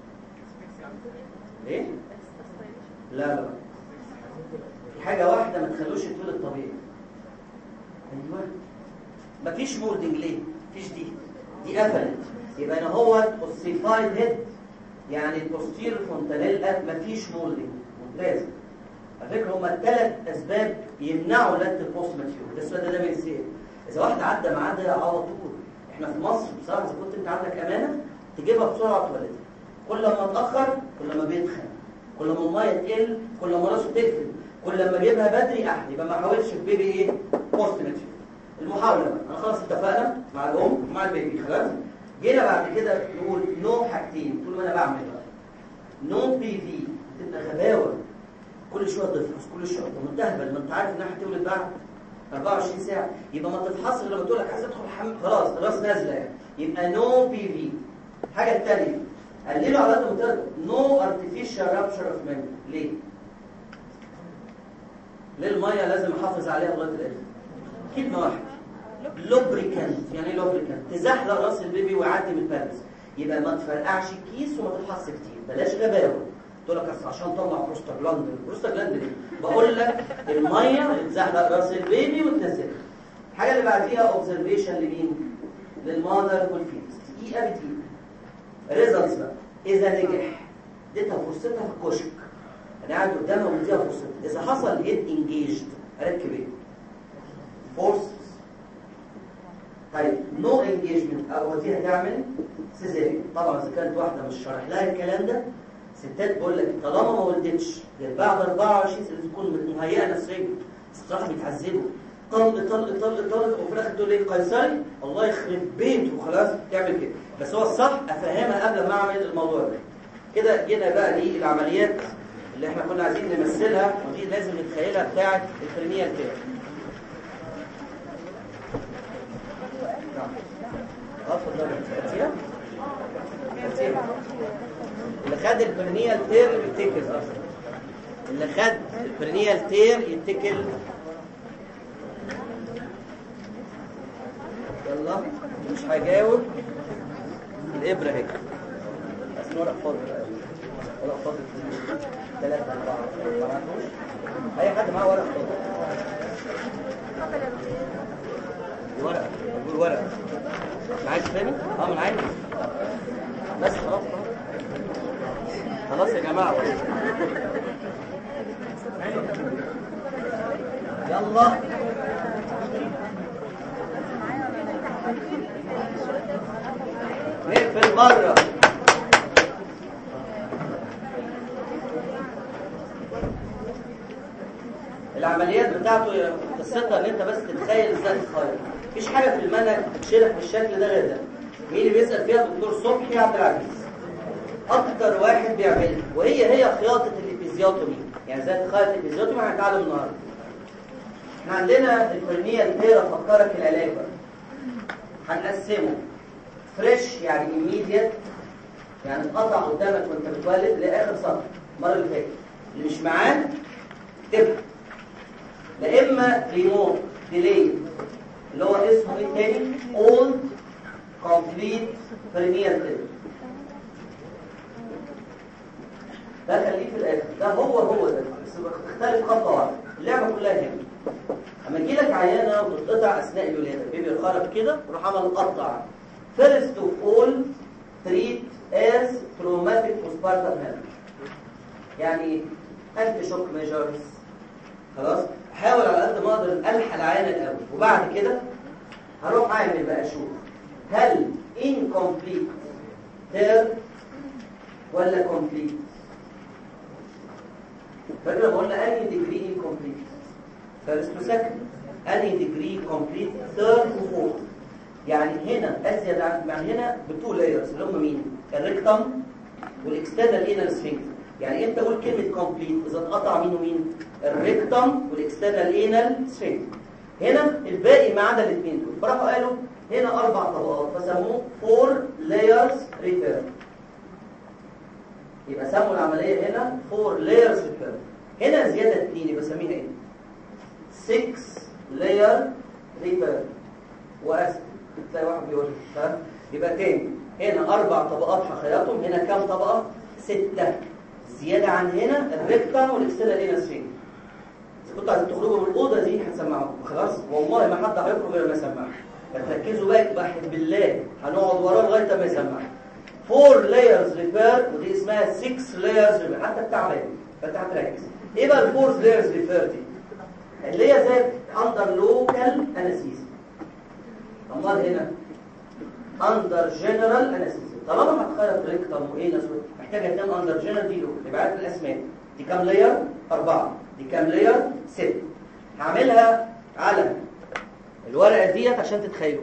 ايه؟ لا لا في حاجه واحده ما تخلوش يتولد طبيعي. ايوه مفيش مولدنج. ليه؟ مفيش دي دي قفلت. يبقى انا هو اوسيفايد هيد، يعني البوستير فونتانيلا مفيش مولدنج. ممتاز. على فكره هما الثلاث اسباب يمنعوا ولاده البوست ماتيور. ده السؤال ده بيصير اذا واحد عدى معاه على طول. احنا في مصر بصراحه اذا كنت انت عندك امانه تجيبها بسرعه تولدها. كل ما اتاخر كل ما بيتخن، كل ما الميه تقل كل ما راسه تقفل، كل لما اجيبها بدري احلى، يبقى ما احاولش في بيبي ايه بوست ماتيور. المحاوله بقى انا خلاص اتفقنا مع الام ومع البيبي خلاص. جينا بعد كده نقول نو حاجتين طول ما انا بعمل بقى نو بي في. تبقى غباوه كل شويه تفحص كل شويه منتهبل، ما انت عارف انها هتولد بعد أربعة وعشرين ساعه، يبقى ما تفحصش لما تقول لك عايز ادخل الحمام خلاص الراس نازله يعني. يبقى نو بي في. الحاجه الثانيه قللوا على قد ما تقدر نو ارتفيشال رابشر اوف ميموري. ليه؟ ليه الميه لازم احافظ عليها لغايه الاخر؟ كلمه واحده لوبريكانت. يعني ايه لوبريكانت؟ تزحلق راس البيبي ويعدي من البلس. يبقى ما تفرقعش الكيس وما تفحصش كتير، بلاش غباوه. تقول لك اصل عشان اطلع بروستاجلاند. بروستاجلاند ليه؟ بقول لك الميه بتزحلق راس البيبي وتنزلها. الحاجه اللي بعديها اوبزرفيشن لمين؟ للمادر والفيتس. دقيقه بدقيقه. ريزلتس بقى اذا نجح اديتها فرصتها في الكشك، انا قاعد قدامها ومديها فرصتها. اذا حصل هيد انجيجد اركب ايه؟ فورس. طيب نو انجيجمنت او دي هتعمل سيزيريان. طبعا اذا كانت واحده مش شارح لها الكلام ده، ستات بقول لك طالما ما ولدتش غير بعد أربعة وعشرين سنه تكون مهيئه نفسيا، استراحه بيتعذبوا طلق طلق طلق طلق وفي الاخر تقول ايه قيصري الله يخرب بيته وخلاص تعمل كده. بس هو الصح افهمها قبل ما اعمل الموضوع ده. كده جينا بقى للعمليات اللي احنا كنا عايزين نمثلها، ودي لازم نتخيلها بتاعه البريمير كير. اللي خد البرنيال تير يتكل اصلا، اللي خد البرنيال تير يتكل. يلا مش هجاوب. الابره هيك بس ورق فاضي، ورق فاضي ثلاثة أربعة ما عندوش أي حد معاه ورق فاضي. ورقة بقول ورقة معاك تاني؟ اه من عايز بس خلاص خلاص يا جماعة يلا نقفل مرة. العمليات بتاعته قصتها ان انت بس تتخيل ازاي تتخيل. مفيش حاجه في المنهج تتشرح بالشكل ده غير ده. مين اللي بيسال فيها؟ الدكتور صبحي عبد العزيز، اكتر واحد بيعملها، وهي هي خياطه الابيزيوتومي. يعني ازاي تخيط الابيزيوتومي هنتعلم النهارده. احنا عندنا البرنيال تير. افكرك العلاج بقى هنقسمه فريش يعني immediate، يعني اتقطع قدامك وانت بتولد لاخر سطر المره اللي فاتت، اللي مش معاه اكتبها. لا اما ريموت ديلي اللي هو اسمه ايه تاني؟ اولد كومبليت بريمير تير. ده خليه في الاخر، ده هو هو ده بس بتختلف خطوه واحده. اللعبه كلها هنا. اما تجي لك عيانه وتتقطع اثناء الولاده، البيبي يخرج كده وراح عمل قطع. فيرست اوف اول تريت از تروماتيك بوستبارتم هيموريج. يعني انتي شوك ميجرز. خلاص حاول على قد ما اقدر الحق العيان الاول، وبعد كده هروح اعمل بقى اشوف هل incomplete تير ولا complete. فاكر لما قلنا انهي ديجري incomplete؟ فيرست وسكند. انهي ديجري complete؟ ثيرد وفورث. يعني هنا ازيد عن يعني هنا بتو لايرز اللي هم مين؟ الريكتم والاكسترنال انال سفنكتر. يعني امتى اقول كلمه كومبليت؟ اذا اتقطع مين ومين؟ الريكتم والاكسترنال انال سفنكتر. هنا الباقي ما عدا الاثنين دول. فراحوا قالوا هنا اربع طبقات فسموه فور لايرز ريبير. يبقى سموا العمليه هنا فور لايرز ريبير. هنا زياده اثنين بسميها ايه؟ ستة لاير ريبير. واسف تلاقي واحد بيقول ها يبقى تاني هنا اربع طبقات هخيطهم. هنا كام طبقه؟ ستة. زياده عن هنا الريكتم والاكسترنال انال سفنكتر. اذا كنتوا عايزين تخرجوا من الاوضه دي هنسمعكم خلاص، والله ما حد هيخرج غير ما يسمعكم. فتركزوا بقى بحب بالله هنقعد وراه لغايه ما يسمعكم. فور لايرز ريبير ودي اسمها ستة لايرز ريبير. حتى التعبان فانت هتركز. ايه بقى الفور لايرز ريبير دي؟ اللي هي زي اندر لوكال انستيزيا. امال هنا اندر جنرال انستيزيا. طالما هتخيط ريكتم وايه نسوي محتاجه تنام اندر جنرال دي لوكال. يبقى عارف الاسماء دي كام لاير؟ اربعه. دي كام لاير؟ ست. هعملها على الورقه ديت عشان تتخيلوا،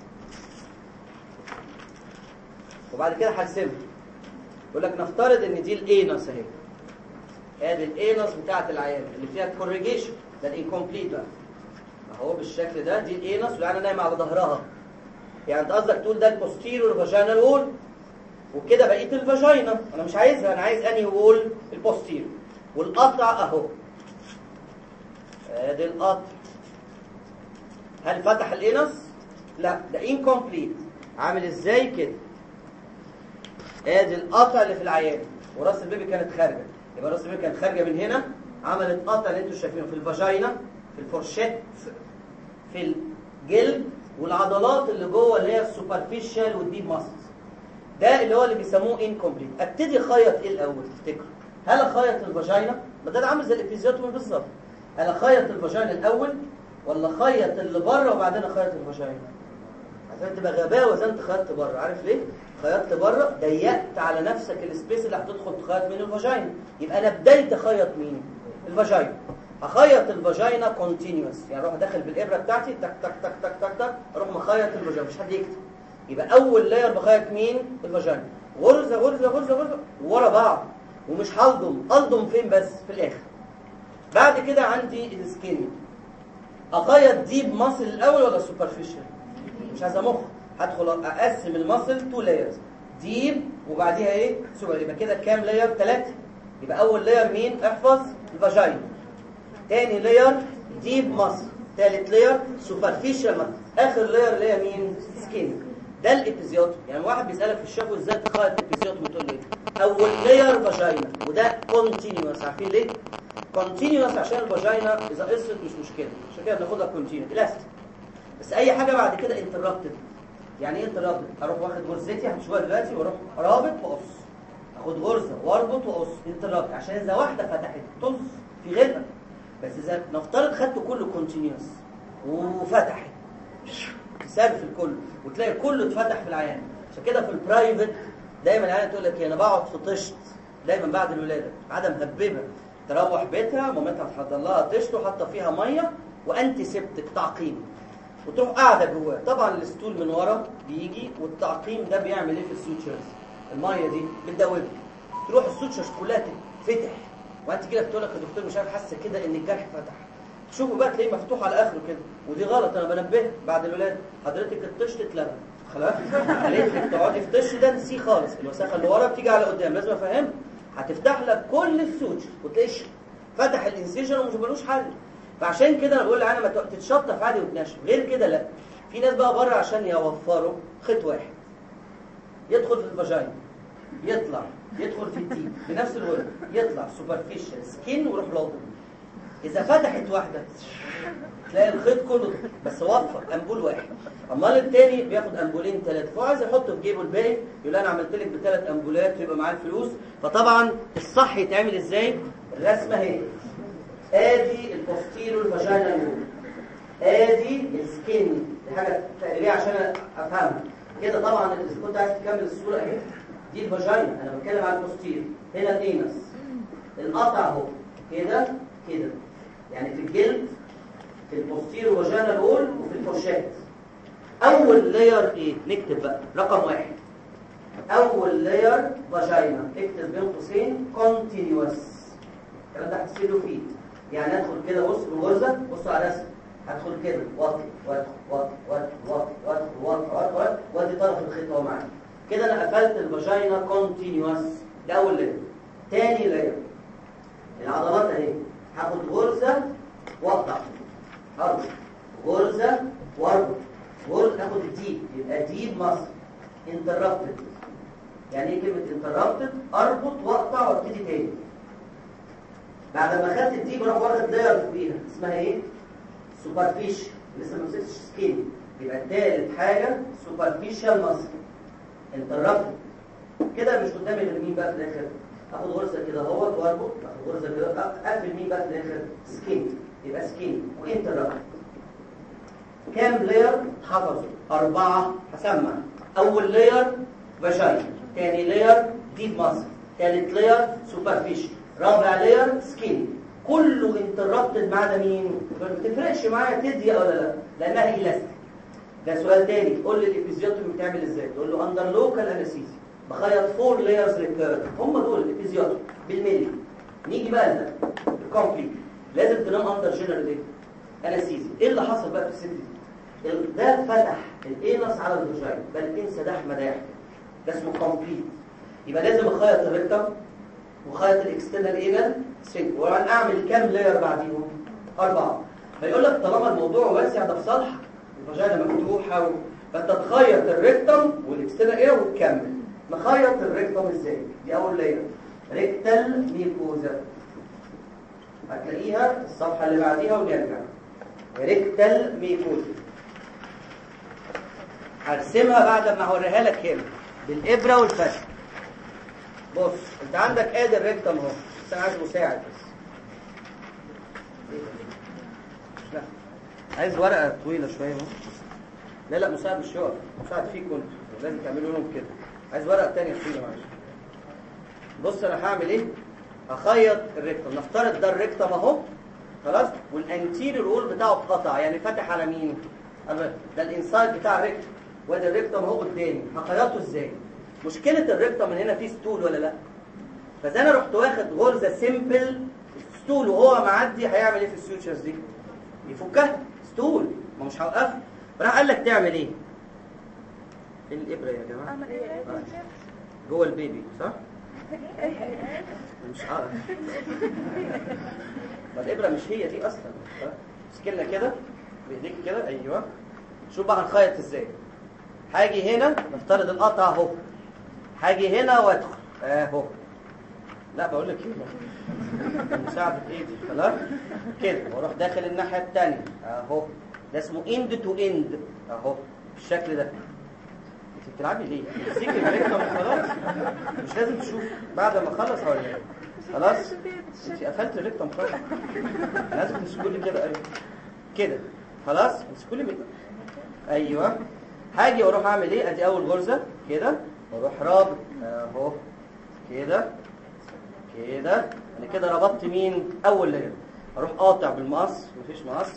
وبعد كده هرسمها. يقول لك نفترض ان دي الانس اهي، ادي الانس بتاعه العيان اللي فيها كوريجيشن، ده الانكمبليت بقى اهو بالشكل ده. دي الانس والعيانه نايمه على ظهرها، يعني انت قصدك تقول ده البوستيريور فاجينال وول، وكده بقيه الفاجينا انا مش عايزها، انا عايز انهي وول؟ البوستيريور. والقطع اهو، ادي القطع. هل فتح الانس؟ لا، ده انكمبليت. عامل ازاي كده؟ ادي القطع اللي في العيان، وراس البيبي كانت خارجه، يبقى راس البيبي كانت خارجه من هنا، عملت قطع اللي انتوا شايفينه في الفاجينا، في الفورشيت، في الجلد، والعضلات اللي جوه اللي هي السوبرفيشال والديب ماسلز. ده اللي هو اللي بيسموه انكمبليت. ابتدي اخيط ايه الاول تفتكروا؟ هل اخيط الفاجينا؟ ما ده عامل زي الابيزيوتومي بالظبط. هل اخيط الفاجينا الاول ولا اخيط اللي بره وبعدين اخيط الفاجينا؟ عشان تبقى غباوه زي انت خيطت بره. عارف ليه؟ خيطت بره ضيقت على نفسك السبيس اللي هتدخل تخيط منه الفاجينا، يبقى انا بدايه اخيط مين؟ الفاجينا. هخيط الفاجينا كونتينيوس، يعني اروح داخل بالابره بتاعتي تك تك تك تك تك تك، اروح مخيط الفاجينا، مش حد يكتب. يبقى اول لاير بخيط مين؟ الفاجينا، غرزه غرزه غرزه غرزه ورا بعض، ومش هلضم. الضم فين بس؟ في الاخر. بعد كده عندي السكين، اخيط ديب ماسل الاول ولا سوبرفيشال؟ مش عايز مخ، هدخل اقسم الماسل تو لايرز، ديب وبعديها ايه؟ سوبر. يبقى كده كام لاير؟ ثلاثه. يبقى اول لاير مين؟ احفظ الفاجينا، تاني لاير ديب ماسل، تالت لاير سوبرفيشال ماسل، اخر لاير اللي هي مين؟ سكين. ده الابيزيوتوم. يعني واحد بيسالك في الشفوي ازاي تخيط الابيزيوتوم، تقول له ايه؟ اول لاير فاجينا، وده كونتينيوس. عارفين ليه؟ كونتينيوس عشان الفاجينا اذا قصت مش مشكله، عشان كده بناخدها كونتينيوس الاستيك. بس اي حاجه بعد كده انترابتد. يعني ايه انترابتد؟ اروح واخد غرزتي هتشوفها دلوقتي واروح رابط واقص، اخد غرزه واربط واقص، انترابتد. عشان اذا واحده فتحت طز في غيرها. بس اذا نفترض خدته كله كونتينيوس وفتحت تسابق في الكل، وتلاقي كله اتفتح في العيان. عشان كده في البرايفت دايما العيان تقول لك انا بقعد في طشت دايما بعد الولاده، عدم هببه. تروح بيتها مامتها تحضر لها طشت وحاطه فيها ميه وانتي سيبتك تعقيم، وتروح قاعده جواه. طبعا الستول من ورا بيجي، والتعقيم ده بيعمل ايه في السوتشرز؟ الميه دي بتدوبها، تروح السوتشرز كلها تتفتح، وانت كده بتقول لك يا دكتور مش عارف حاسه كده ان الجرح فتح. شوفوا بقى تلاقيه مفتوح على اخره كده، ودي غلط. انا بنبهك بعد الولاده، حضرتك الطشت اتلغى خلاص. قالت لك تقعدي في الطش ده نسيه خالص، الوساخه اللي ورا بتيجي على قدام. لازم افهمك، هتفتح لك كل السوتشر وتلاقيش فتح الانسيجن ومش ملوش حل. فعشان كده انا بقول انا ما تتشطف عادي وتنشف، غير كده لا. في ناس بقى بره عشان يوفروا خيط واحد يدخل في الفاجينا، يطلع يدخل في التيب بنفس الوقت، يطلع سوبرفيشال سكين ويروح لاضم. اذا فتحت واحده تلاقي الخيط كله، بس وفر امبول واحد. امال التاني بياخد امبولين ثلاثه، فهو عايز يحطه في جيبه الباقي، يقول انا عملت لك بثلاث امبولات ويبقى معاه الفلوس. فطبعا الصح يتعمل ازاي؟ الرسمه اهي، ادي البوستيريور فاجينال وول، ادي السكين. دي حاجه تقريبيه عشان افهمها كده. طبعا اذا كنت عايز تكمل الصوره اهي، دي الفاجينا، انا بتكلم عن البوستيريور. هنا الانس، القطع اهو كده كده، يعني في الجلد، في البوستيريور فاجينال وول، وفي الفورشات. اول لاير ايه؟ نكتب بقى رقم واحد، اول لاير فاجينا، اكتب بين قوسين كونتينيوس. الكلام ده هتسيب له فيه، يعني ادخل كده بص بالغرزه، بصوا على الرسم، هدخل كده واطي وادخل واطي وادخل واطي وادخل واطي وادخل وادي طرف الخيط اهو معايا كده. انا قفلت الفاجينا كونتينيوس. ده اول لاير. تاني لاير العضلات اهي، هاخد غرزه واقطع، اربط غرزه واربط غرزه، اخد الديب، يبقى ديب ماسل انتربتد. يعني ايه كلمه انتربتد؟ اربط واقطع وابتدي تاني. بعد ما خدت الديب اروح واخد لاير فوقيها اسمها ايه؟ سوبرفيشال، لسه ما مسكتش سكين. يبقى التالت حاجه سوبرفيشال ماسل انتربتد. كده مش قدامي غير مين بقى في الاخر؟ اخد غرزه كده اهوت واربط، اخد غرزه كده اقفل مين بقى في الاخر؟ سكين. يبقى سكين وانتربتد. كام لاير حفظوا؟ اربعه. هسمع. اول لاير فاجينا، ثاني لاير ديب ماسل، ثالث لاير سوبرفيشال، رابع لاير سكين. كله انتربتد ما عدا مين؟ ما بتفرقش معايا تضيق ولا لا لانها الاستيك. ده سؤال تاني، قول لي الابيزيوتومي بتعمل ازاي؟ تقول له اندر لوكال انستيزيا بخيط فور لايرز ريكيرف، هم دول الابيزيوتومي بالملي. نيجي بقى لده الكومبليت، لازم تنام اندر جنرال ايه؟ انستيزيا. ايه اللي حصل بقى في الست دي؟ ده فتح الانس على الفاجينا، بل انسى ده مداح، ده اسمه كومبليت. يبقى لازم اخيط الريكتم وخيط الاكسترنال انال سفنكتر، وانا اعمل كام لاير بعديهم؟ اربعه. فيقول لك طالما الموضوع واسع ده في صالحك، الفاجينا مفتوحه و... فانت تخيط الريكتم والاكسترنال انال وتكمل. نخيط الريكتم ازاي؟ دي اول لاير، ريكتال ميكوزا، هتلاقيها الصفحه اللي بعديها ونرجع. ريكتال ميكوزا هرسمها بعد ما هوريها لك هنا بالابره والفتح. بص انت عندك ادي الريكتم اهو، بس انا عايز مساعد بس. لا عايز ورقه طويله شويه اهو. لا لا مساعد مش يقف، مساعد فيكم انتوا لازم تعملوا لهم كده. عايز ورقه ثانيه طويله معلش. بص انا هعمل ايه؟ هخيط الريكتم، نفترض ده الريكتم اهو خلاص، والانتيريور وول بتاعه اتقطع، يعني فاتح على مين؟ ده الانسايد بتاع الريكتم، وادي الريكتم اهو قدامي. هخيطه ازاي؟ مشكله الريكتم من هنا فيه ستول ولا لا؟ فاذا انا رحت واخد غرزه سيمبل ستول وهو معدي، هيعمل ايه في السوتشرز دي؟ يفكها ستول، ما مش هوقفها. فراح قال لك تعمل ايه؟ فين الابره يا جماعه؟ اعمل ايه؟ جوه البيبي صح؟ مش عارف. ما الابره مش هي دي اصلا. مسكنا كده بايديك كده، ايوه. شوف بقى هنخيط ازاي. هاجي هنا نفترض القطع اهو، هاجي هنا وادخل اهو. لا بقول لك ايه، مساعده ايدي خلاص كده، واروح داخل الناحيه الثانيه اهو. ده اسمه اند تو اند اهو بالشكل ده. انت بتلعبي ليه؟ امسكي الريكتم خلاص، مش لازم تشوف. بعد ما اخلص هقول لك خلاص. انت قفلت الريكتم خلاص، لازم تمسكوا لي كده. ايوه كده خلاص، امسكوا لي ايوه. هاجي واروح اعمل ايه؟ ادي اول غرزه كده، واروح رابط اهو كده كده. انا كده ربطت مين؟ اول لاير. اروح قاطع بالمقص، مفيش مقص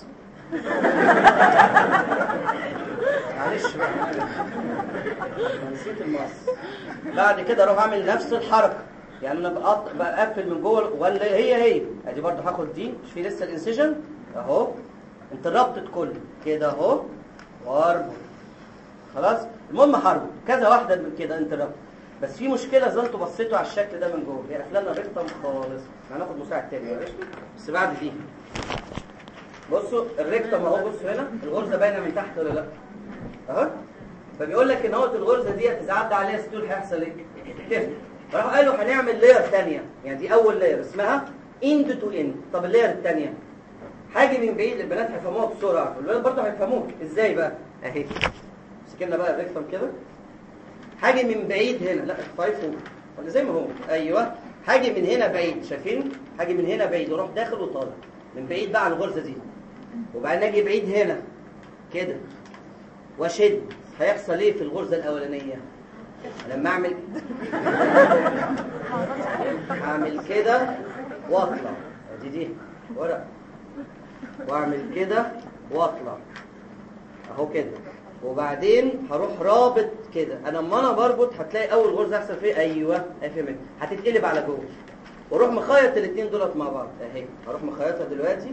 معلش بقى نسيت المقص. بعد كده اروح اعمل نفس الحركه، يعني انا بقطع بقفل من جوه ولا هي هي. ادي برضو هاخد دي، مش في لسه الانسيجن اهو، انت ربطت كله كده اهو واربط خلاص. المهم هربط كذا واحده من كده انت ربط. بس في مشكله اذا انتوا بصيتوا على الشكل ده من جوه، هي قفلنا الريكتم خالص. هناخد مساعد تاني معلش، بس بعد دي. بصوا الريكتم اهو، بصوا هنا الغرزه باينه من تحت ولا لا؟ اهو. فبيقول لك ان هو الغرزه دي هتتعدى عليها ستول، هيحصل ايه؟ تفتح. فراحوا قالوا هنعمل لاير ثانيه، يعني دي اول لاير اسمها اند تو اند. طب اللاير الثانيه حاجه من بعيد، البنات هيفهموها بسرعه والولاد برضه هيفهموها. ازاي بقى؟ اهي مسكنا بقى الريكتم كده، حاجه من بعيد هنا، لا فايف فوق ولا زي ما هو. ايوه حاجه من هنا بعيد، شايفين؟ حاجه من هنا بعيد، وروح داخل وطالع من بعيد بقى على الغرزه دي. وبعدين اجي بعيد هنا كده واشد. هيحصل ايه في الغرزه الاولانيه؟ لما اعمل اعمل كده واطلع، ادي دي ورق، واعمل كده واطلع اهو كده. وبعدين هروح رابط كده. انا لما انا بربط هتلاقي اول غرزه يحصل فيه ايوه افهمت، هتتقلب على جوه، واروح مخيط الاثنين دولت مع بعض اهي. هروح مخيطها دلوقتي،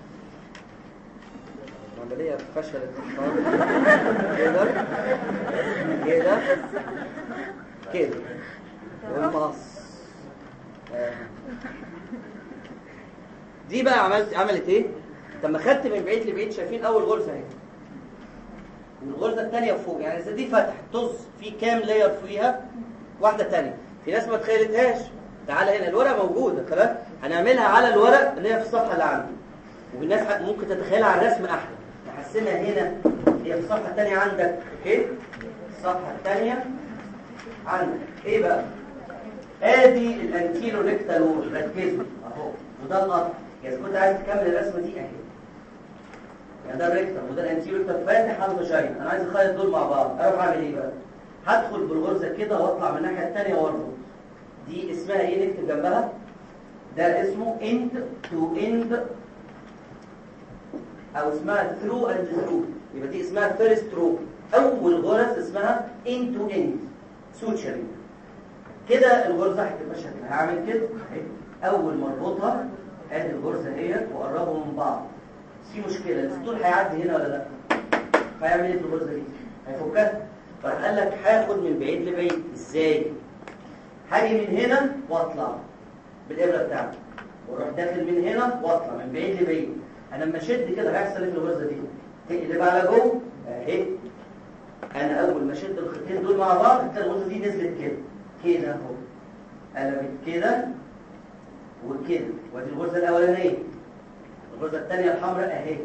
العمليه فشلت كده كده كده والمقص. دي بقى عملت عملت ايه؟ لما خدت من بعيد لبعيد، شايفين اول غرزه اهي والغرزه الثانيه فوق، يعني اذا دي فتحت طز في كام لاير فيها؟ واحده ثانيه. في ناس ما تخيلتهاش. تعالى هنا الورقه موجوده خلاص، هنعملها على الورق اللي هي في الصفحه اللي عندي، والناس ممكن تتخيلها على الرسم احلى. نحسنها هنا، هي في الصفحه الثانيه عندك اوكي؟ الصفحه الثانيه عندك ايه بقى؟ ادي الانتيرو ريكتال وول، ركزوا اهو، وده القطع. اذا كنت عايز تكمل الرسمه دي اهي، يعني ده الريكتم وده الانتيرو ريكتم فاتح على الفاجينا. انا عايز اخيط دول مع بعض، اروح اعمل ايه بقى؟ هدخل بالغرزه كده واطلع من الناحيه الثانيه واربط. دي اسمها ايه؟ نكتب جنبها ده اسمه end to end او اسمها through and through. يبقى دي اسمها first row. اول غرز اسمها end to end suturing. كده الغرزه هتبقى شكلها هعمل كده اهي. اول ما اربطها ادي الغرزه اهي واقربهم من بعض. في مشكله الستول هيعدي هنا ولا لا؟ هيعمل ايه في الغرزه دي؟ هيفكها. فراح قال لك هاخد من بعيد لبعيد. ازاي؟ هاجي من هنا واطلع بالابره بتاعتي واروح داخل من هنا واطلع من بعيد لبعيد. انا لما اشد كده هيحصل ايه في الغرزه دي؟ تقلب على جوه اهي. انا اول ما اشد الخيطين دول مع بعض هتلاقي الغرزه دي نزلت كده كده اهو. قلبت كده وكده. وادي الغرزه الاولانيه. الغرزه الثانيه الحمراء اهي.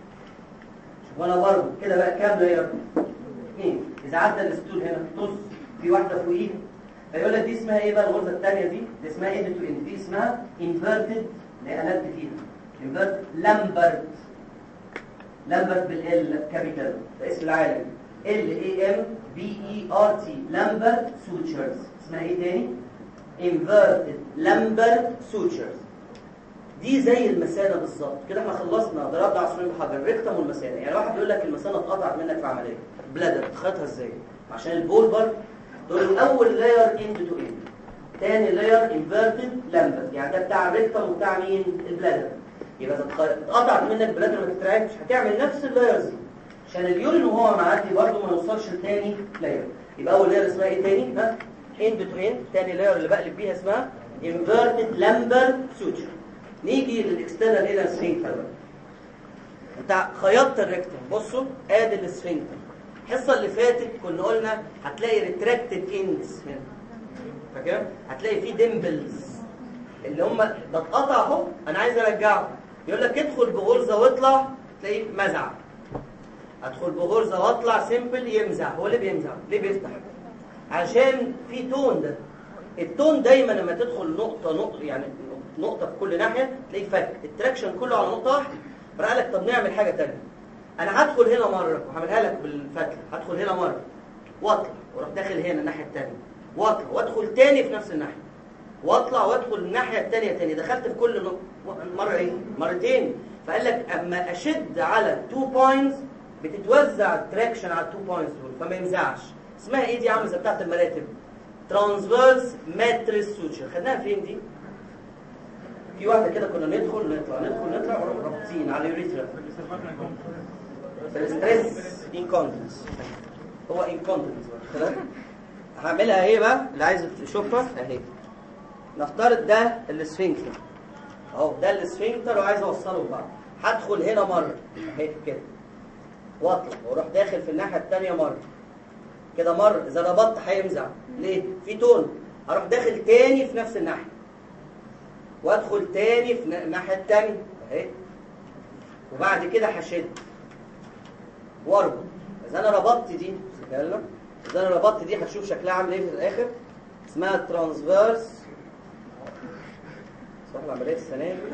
شوف وانا برضه كده بقى كام لاير؟ اثنين. اذا عدى الستول هنا طز في واحده فوقيه فيقول لك دي اسمها ايه بقى الغرزه الثانيه دي؟ دي اسمها ايه تو اند. دي اسمها انفيرتد اللي قلبت فيها. انفيرتد لامبرت. لامبرت بالال كابيتال ده اسم العالم. ال اي ام بي اي ار تي لامبرت سوتشرز. اسمها ايه تاني؟ انفيرتد لامبرت سوتشرز. دي زي المثانه بالظبط كده. احنا خلصنا ضربنا عصفورين بحجر الريكتم والمثانه. يعني واحد يقول لك المثانه اتقطعت منك في عمليه بلادر تخيطها ازاي؟ عشان البولبر دول اول لاير اند تو اند. تاني لاير انفيرتد لامبرت. يعني ده بتاع الريكتم وبتاع مين؟ البلادر. يبقى اذا اتقطعت منك بلادر ما تترعبش هتعمل نفس اللايرز دي عشان اليورين وهو معدي برضه ما يوصلش لتاني لاير. يبقى اول لاير اسمها ايه تاني؟ ها؟ اند تو اند. تاني لاير اللي بقلب بيها اسمها انفيرتد لامبرت سوتشر. نيجي للاكسترنال الى سفنكتر بقى. انت خيطت الريكتم. بصوا ادي السفنكتر. الحصه اللي فاتت كنا قلنا هتلاقي ريتراكتد اندز هنا. فاكر؟ هتلاقي فيه ديمبلز اللي هم ده اتقطع اهو انا عايز ارجعه. يقول لك ادخل بغرزه واطلع تلاقيه مزع. ادخل بغرزه واطلع سيمبل يمزع. هو ليه بيمزع؟ ليه بيفتح؟ عشان في تون. ده التون دايما لما تدخل نقطه نقطه يعني نقطه في كل ناحيه تلاقيه فك. التراكشن كله على نقطه واحده. فقال لك طب نعمل حاجه ثانيه. انا هدخل هنا مره وهعملها لك بالفتله. هدخل هنا مره واطلع واروح داخل هنا الناحيه الثانيه واطلع وادخل تاني في نفس الناحيه واطلع وادخل الناحيه الثانيه تاني. دخلت في كل مره ايه؟ مرتين. فقال لك اما اشد على تو بوينتس بتتوزع التراكشن على التو بوينتس دول فما يمزعش. اسمها ايه دي؟ عامله زي بتاعه المراتب. ترانسفيرس ماتريس سوتشر. خدناها فين دي؟ في واحده كده كنا ندخل نطلع ندخل نطلع ونروح رابطين على اليوريثرا. الستريس انكونتنس. هو انكونتنس كده. هعملها ايه بقى؟ اللي عايز تشوفها اهي. نفترض ده السفنكتر اهو. ده السفنكتر وعايز اوصله ببعض. هدخل هنا مره اهي كده واطلع واروح داخل في الناحيه الثانيه مره كده مره. اذا ربطت هيمزع. ليه؟ في تون. اروح داخل تاني في نفس الناحيه وادخل تاني في الناحيه الثانيه اهي. وبعد كده هشد واربط. اذا انا ربطت دي يلا اذا انا ربطت دي هتشوف شكلها عامل ايه في الاخر. اسمها ترانسفيرس. صح العمليه السنه دي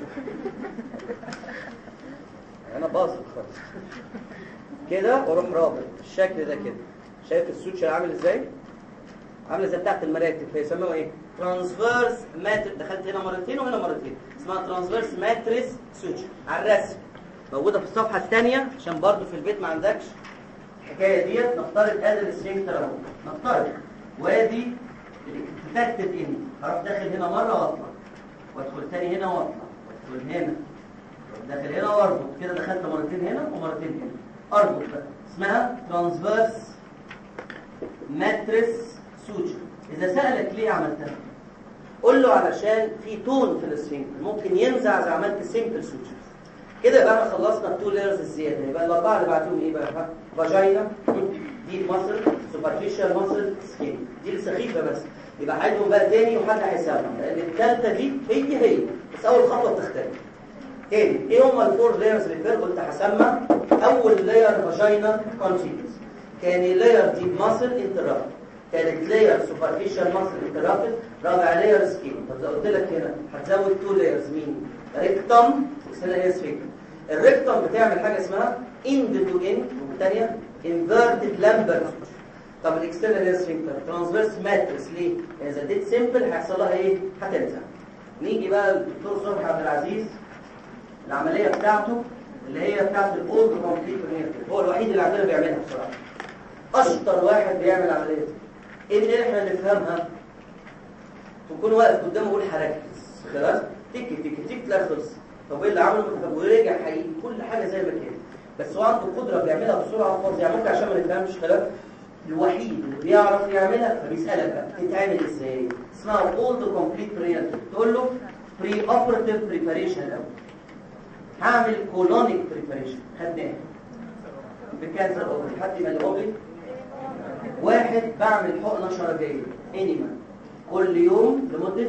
انا باظت خالص كده واروح رابط بالشكل ده كده. شايف السوتشر عامل ازاي؟ عامله زي بتاعه المراتب. فيسموها ايه؟ ترانسفيرس ماتريس. دخلت هنا مرتين وهنا مرتين. اسمها ترانسفيرس ماتريس سوتشر. على الرسم موجوده في الصفحه الثانيه عشان برضو في البيت ما عندكش الحكايه ديت. نفترض ادي السفنكتر اهو. نفترض وادي الكتكتد اند. هروح داخل هنا مره واطلع وادخل تاني هنا واطلع وادخل هنا داخل هنا واربط كده. دخلت مرتين هنا ومرتين هنا اربط بقى. اسمها ترانسفيرس ماتريس سوتشر. اذا سالك ليه عملتها قول له علشان في تون في السفنكتر ممكن ينزع اذا عملت سيمبل سوتشر كده. يبقى احنا خلصنا التو لايرز الزياده. يبقى الاربعه اللي بعتهم ايه بقى؟ فاجينا دي ماسل سوبرفيشال ماسل سكين. دي السخيفه بس. يبقى هعيدهم بقى تاني وحد هيساوي لان الثالثه دي هي هي بس اول خطوه بتختلف. تاني ايه هم الفور لايرز اللي فات؟ قلت هسمى اول لاير فاجينا كونتينوس. تاني لاير دي ماسل انترابت. ثالث لاير سوبرفيشال ماسل انترابت. رابع لاير سكين. طب لو قلت لك هنا هتزود تو لايرز مين؟ ريكتم وسيلانيس فيكر. الريكتم بتعمل حاجه اسمها اند تو اند والثانيه انفيرتد لامبرت. طب الاكسترنال سفنكتر ترانسفيرس ماتريس. ليه؟ اذا اديت سيمبل هيحصل لها ايه؟ هتنزع. نيجي بقى الدكتور صبحي عبد العزيز، العمليه بتاعته اللي هي بتاعت الاولد كومبليت برينيال، هو الوحيد اللي عندنا بيعملها بصراحه، اشطر واحد بيعمل العمليه دي. ايه اللي احنا نفهمها؟ تكون واقف قدامه يقول هركز، خلاص تك تك تك تلاقي خلص. طب ايه اللي عمله؟ ورجع حقيقي كل حاجه زي ما كانت، بس هو عنده قدره بيعملها بسرعه فظيعه. ممكن عشان ما نفهمش خلاص الوحيد اللي بيعرف يعملها، فبيسالك بقى تتعمل ازاي؟ اسمها اولد كومبليت برينيال. تقول له بري اوبراتيف بريباريشن الاول. هعمل كولونيك بريباريشن خدناها بكذا اوبري. حد يبقى الاوبري واحد، بعمل حقنه شرجيه انيما كل يوم لمده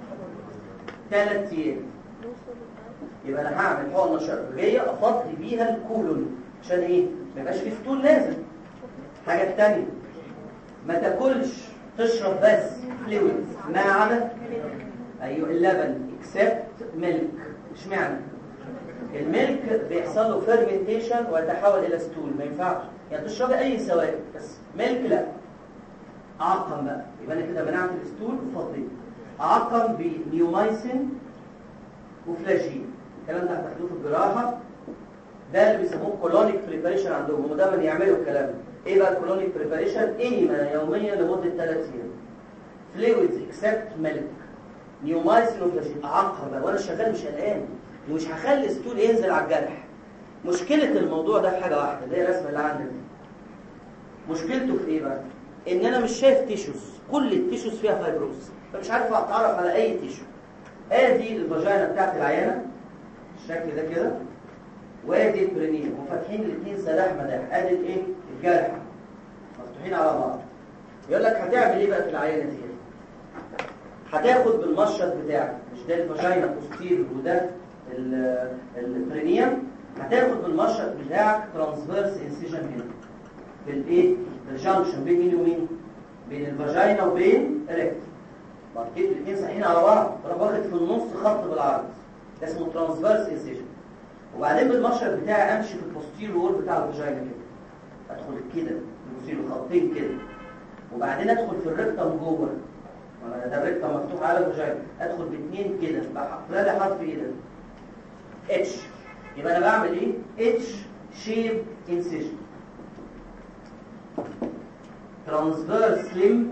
ثلاث ايام. يبقى انا هعمل حقنه شرجيه افضي بيها الكولون عشان ايه؟ ما يبقاش في فتول نازل. حاجه ثانيه، ما تاكلش، تشرب بس فلويد ما عدا ايوه اللبن اكسبت ميلك. اشمعنى؟ الميلك بيحصل له فيرمنتيشن ويتحول الى ستول، ما ينفعش. يعني تشربي اي سوائل بس ميلك لا. اعقم بقى، يبقى انا كده منعت الستول وفضيت. اعقم بنيومايسين وفلاجين، الكلام ده هتاخدوه في الجراحه. ده اللي بيسموه كولونيك بريباريشن عندهم، هم دايما يعملوا الكلام ده. ايه بقى الكولونيك بريباريشن؟ انيما يوميا لمده ثلاث ايام، فلويدز اكسبت ميلك، نيومايسين وفلاجين. اعقم بقى وانا شغال مش قلقان، ومش هخلي الستول ينزل على الجرح. مشكله الموضوع ده في حاجه واحده اللي هي الرسمه اللي عندك دي. مشكلته في ايه بقى؟ ان انا مش شايف تيشوز، كل التيشوز فيها فايبروز، فمش عارف اتعرف على اي تيشو. ادي الفاجينا بتاعت العيانه الشكل ده كده، وادي البرينيوم وفاتحين الاثنين سلاح مداح. ادي الايه؟ الجرح مفتوحين على بعض. يقول لك هتعمل ايه بقى في العيانه دي؟ هتاخد بالمشط بتاعك، مش ده الفاجينا بوستير وده البرينيوم، هتاخد بالمشط بتاعك ترانسفيرس انسيجن هنا في الايه؟ الجانكشن بين مين ومين؟ بين الفاجينا وبين الريكتم. بعد كده الاثنين صحيحين على بعض، انا واخد في النص خط بالعرض، ده اسمه ترانسفيرس انسيجن. وبعدين بالمشط بتاعي امشي في البوستير وول بتاع الفاجينا كده، ادخل كده البوستير خطين كده، وبعدين ادخل في الريكتم جوه. انا ده الريكتم مفتوح على الفاجينا، ادخل باثنين كده، بقى ده حرف ايه ده؟ اتش. يبقى انا بعمل ايه؟ اتش شيب انسيجن. transverse limb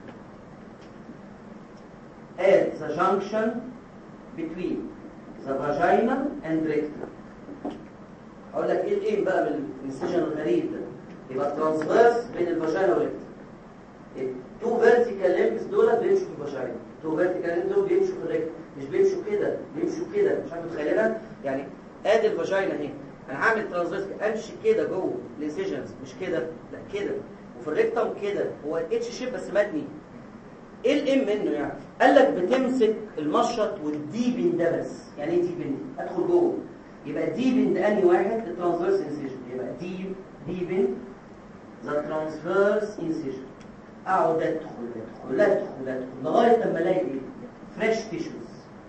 at the junction between the vagina and rectum. هقول لك ايه الايه بقى من الانسيجن الغريب ده؟ يبقى ترانسفيرس بين الفاجينا والريكتم. التو فيرتيكال ليمبس دول بيمشوا في الفاجينا، تو فيرتيكال ليمبس دول بيمشوا في الريكتم، مش بيمشوا كده، بيمشوا كده. مش عارف تتخيلها؟ يعني ادي الفاجينا اهي، انا هعمل ترانسفيرس امشي كده جوه الانسيجنز، مش كده، لا كده. وفي الريكتم كده، هو اتش شيب بس متني. ايه الام منه يعني؟ قال لك بتمسك المشط والديبن ده بس. يعني ايه ديبن؟ ادخل جوه. يبقى ديبن ده انهي واحد؟ الترانسفيرس انسيجن. يبقى ديب ديبن ذا ترانسفيرس انسيجن. اقعد ادخل ادخل ادخل ادخل لغايه لما الاقي ايه؟ فريش تيشوز.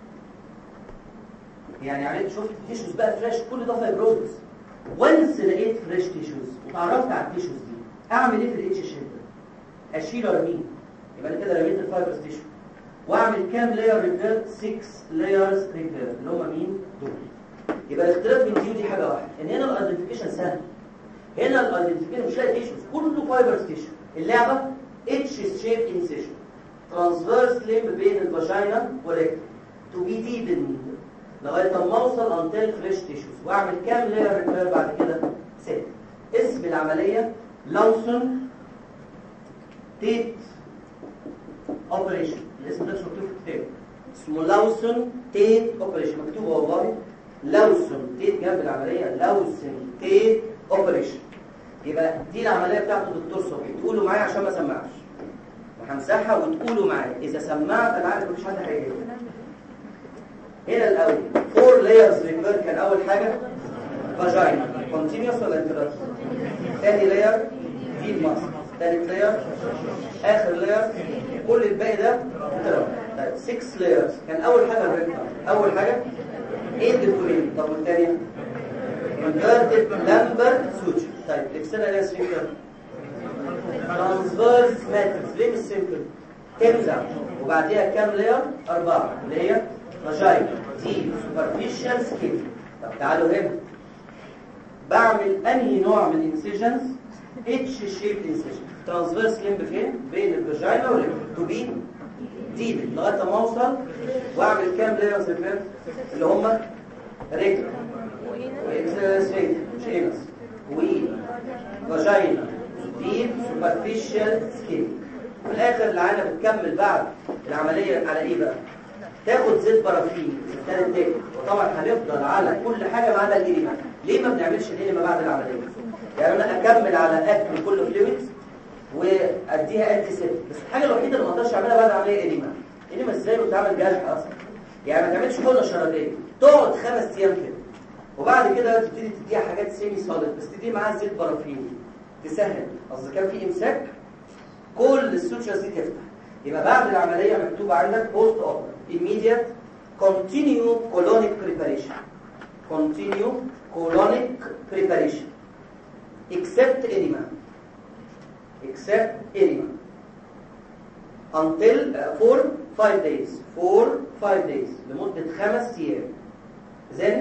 يعني عرفت شفت تيشوز بقى فريش، كل ده فايبروز. وانس لقيت فريش تيشوز وتعرفت على التيشوز دي، اعمل ايه في الاتش شيب ده؟ اشيل ارميه. يبقى انا كده رميت الفايبرز تيشو. واعمل كام لاير ريبير؟ ستة لايرز ريبير، اللي هم مين؟ دول. يبقى الاختلاف بين دي ودي حاجه واحده، ان هنا الايدنتيفيكيشن سهل. هنا الايدنتيفيكيشن مش لاقي تيشوز، كله فايبرز تيشو. اللعبه اتش شيب انسيشن، ترانسفيرس ليمب بين الفاجينا والريكتم، تو بي ديبند لغايه ما اوصل انتل فريش تيشوز. واعمل كام لاير ريبير بعد كده؟ ست. اسم العمليه لوسون تيت اوبريشن. الاسم ده مش مكتوب في الكتاب، اسمه لوسون تيت اوبريشن، مكتوب والله لوسون تيت جنب العمليه، لوسون تيت اوبريشن. يبقى دي العمليه بتاعت الدكتور صبحي. تقولوا معايا عشان ما اسمعش، وهمسحها وتقولوا معايا. اذا سمعت انا عارف مفيش حد هيجي. هنا الاول فور لايرز ريبير. كان اول حاجه فاجينا كونتينيوس ولا انترا؟ ثاني لاير ديب ماسك، ثالث لاير، اخر لاير، كل الباقي ده انترا. طيب ستة لايرز. كان اول حاجه الريكتم، اول حاجه ايه الدكتورين. طب والثانيه انفيرتد لامبر سوتشر. طيب الاكسنال لاير سفنكتر ترانسفيرس ماتريكس. ليه مش سيمبل؟ تمزع. وبعديها كام لاير؟ اربعه، اللي هي فاجاينا دي سوبرفيشال سكين. طب تعالوا هنا بعمل انهي نوع من الانسيجنز؟ اتش شيب انسيجن. ترانسفيرس ليمب فين؟ بين الفاجاينا والليمب تو بي ديب لغايه ما اوصل واعمل كام لايرز اللي هم ريكتم واكسسفيت مش اينس وين فاجاينا ديب سوبرفيشال سكين. في الاخر العينه بتكمل بعد العمليه على ايه بقى؟ تاخد زيت بارافين ابتدت تاكل، وطبعا هنفضل على كل حاجه ما عدا الانيما. ليه ما بنعملش الانيما بعد العمليه؟ يعني انا اكمل على اكل كله فلويدز واديها انتي سيبت، بس الحاجه الوحيده اللي ما اقدرش اعملها بعد العمليه انيما. انيما ازاي وتعمل جرح اصلا؟ يعني ما تعملش كل شرطيه، تقعد خمس ايام كده وبعد كده تبتدي تديها حاجات سيمي سوليد، بس تدي معاها زيت بارافين تسهل. اصل كان في امساك كل السوتشرز دي تفتح. يبقى بعد العمليه مكتوب عندك بوست اوبر immediate continue colonic preparation continue colonic preparation except enema except enema until uh, for five days for five days لمدة خمس أيام. then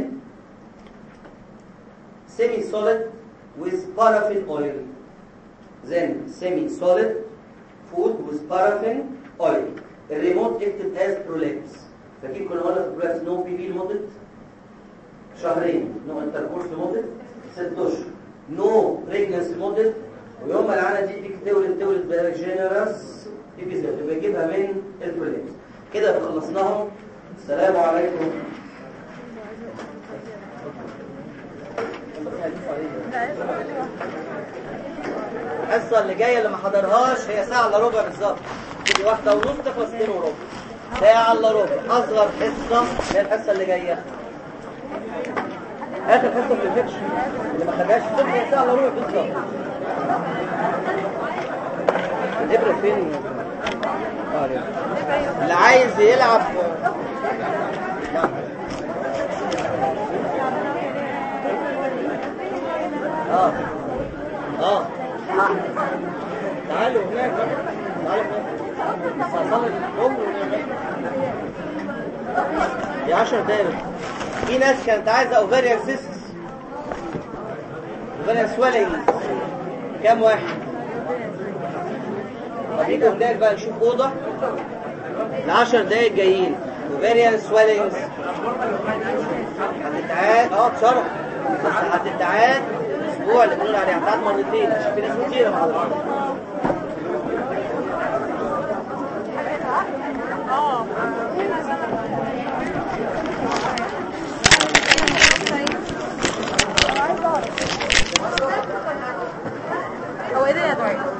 semi solid with paraffin oil then semi solid food with paraffin oil. الريموت اكتب از برولابس. فاكيد كنا قلنا في البرولابس نو بي بي لمده شهرين، نو انتركورس لمده ست اشهر، نو بريجنس لمده، ويوم ما العانه دي تيجي تولد تولد بجنرس تيجي تبقى تجيبها من البرولابس. كده خلصناهم. السلام عليكم. الحصه اللي جايه اللي ما حضرهاش هي ساعه الا ربع بالظبط، تيجي واحده ونص تخلص اتنين وربع، ساعه الا ربع. اصغر حصه هي الحصه اللي جايه، اخر حصه في الفيكشن اللي ما خدهاش الصبح هي ساعه الا ربع بالظبط. الابره فين؟ اللي عايز يلعب اه اه تعالوا هناك تعالوا هناك يا عشر دقايق. في ناس كانت عايزه اوفاريان سيستس اوفاريان سويلنج. كام واحد؟ طب يجوا هناك بقى نشوف اوضه العشر دقايق جايين. اوفاريان سويلنج هتتعاد اه بصراحه، بس هتتعاد الاسبوع اللي بنقول عليه هتتعاد مرتين عشان في ناس كتيره مع حضرتك. هو ايه ده يا دعاء؟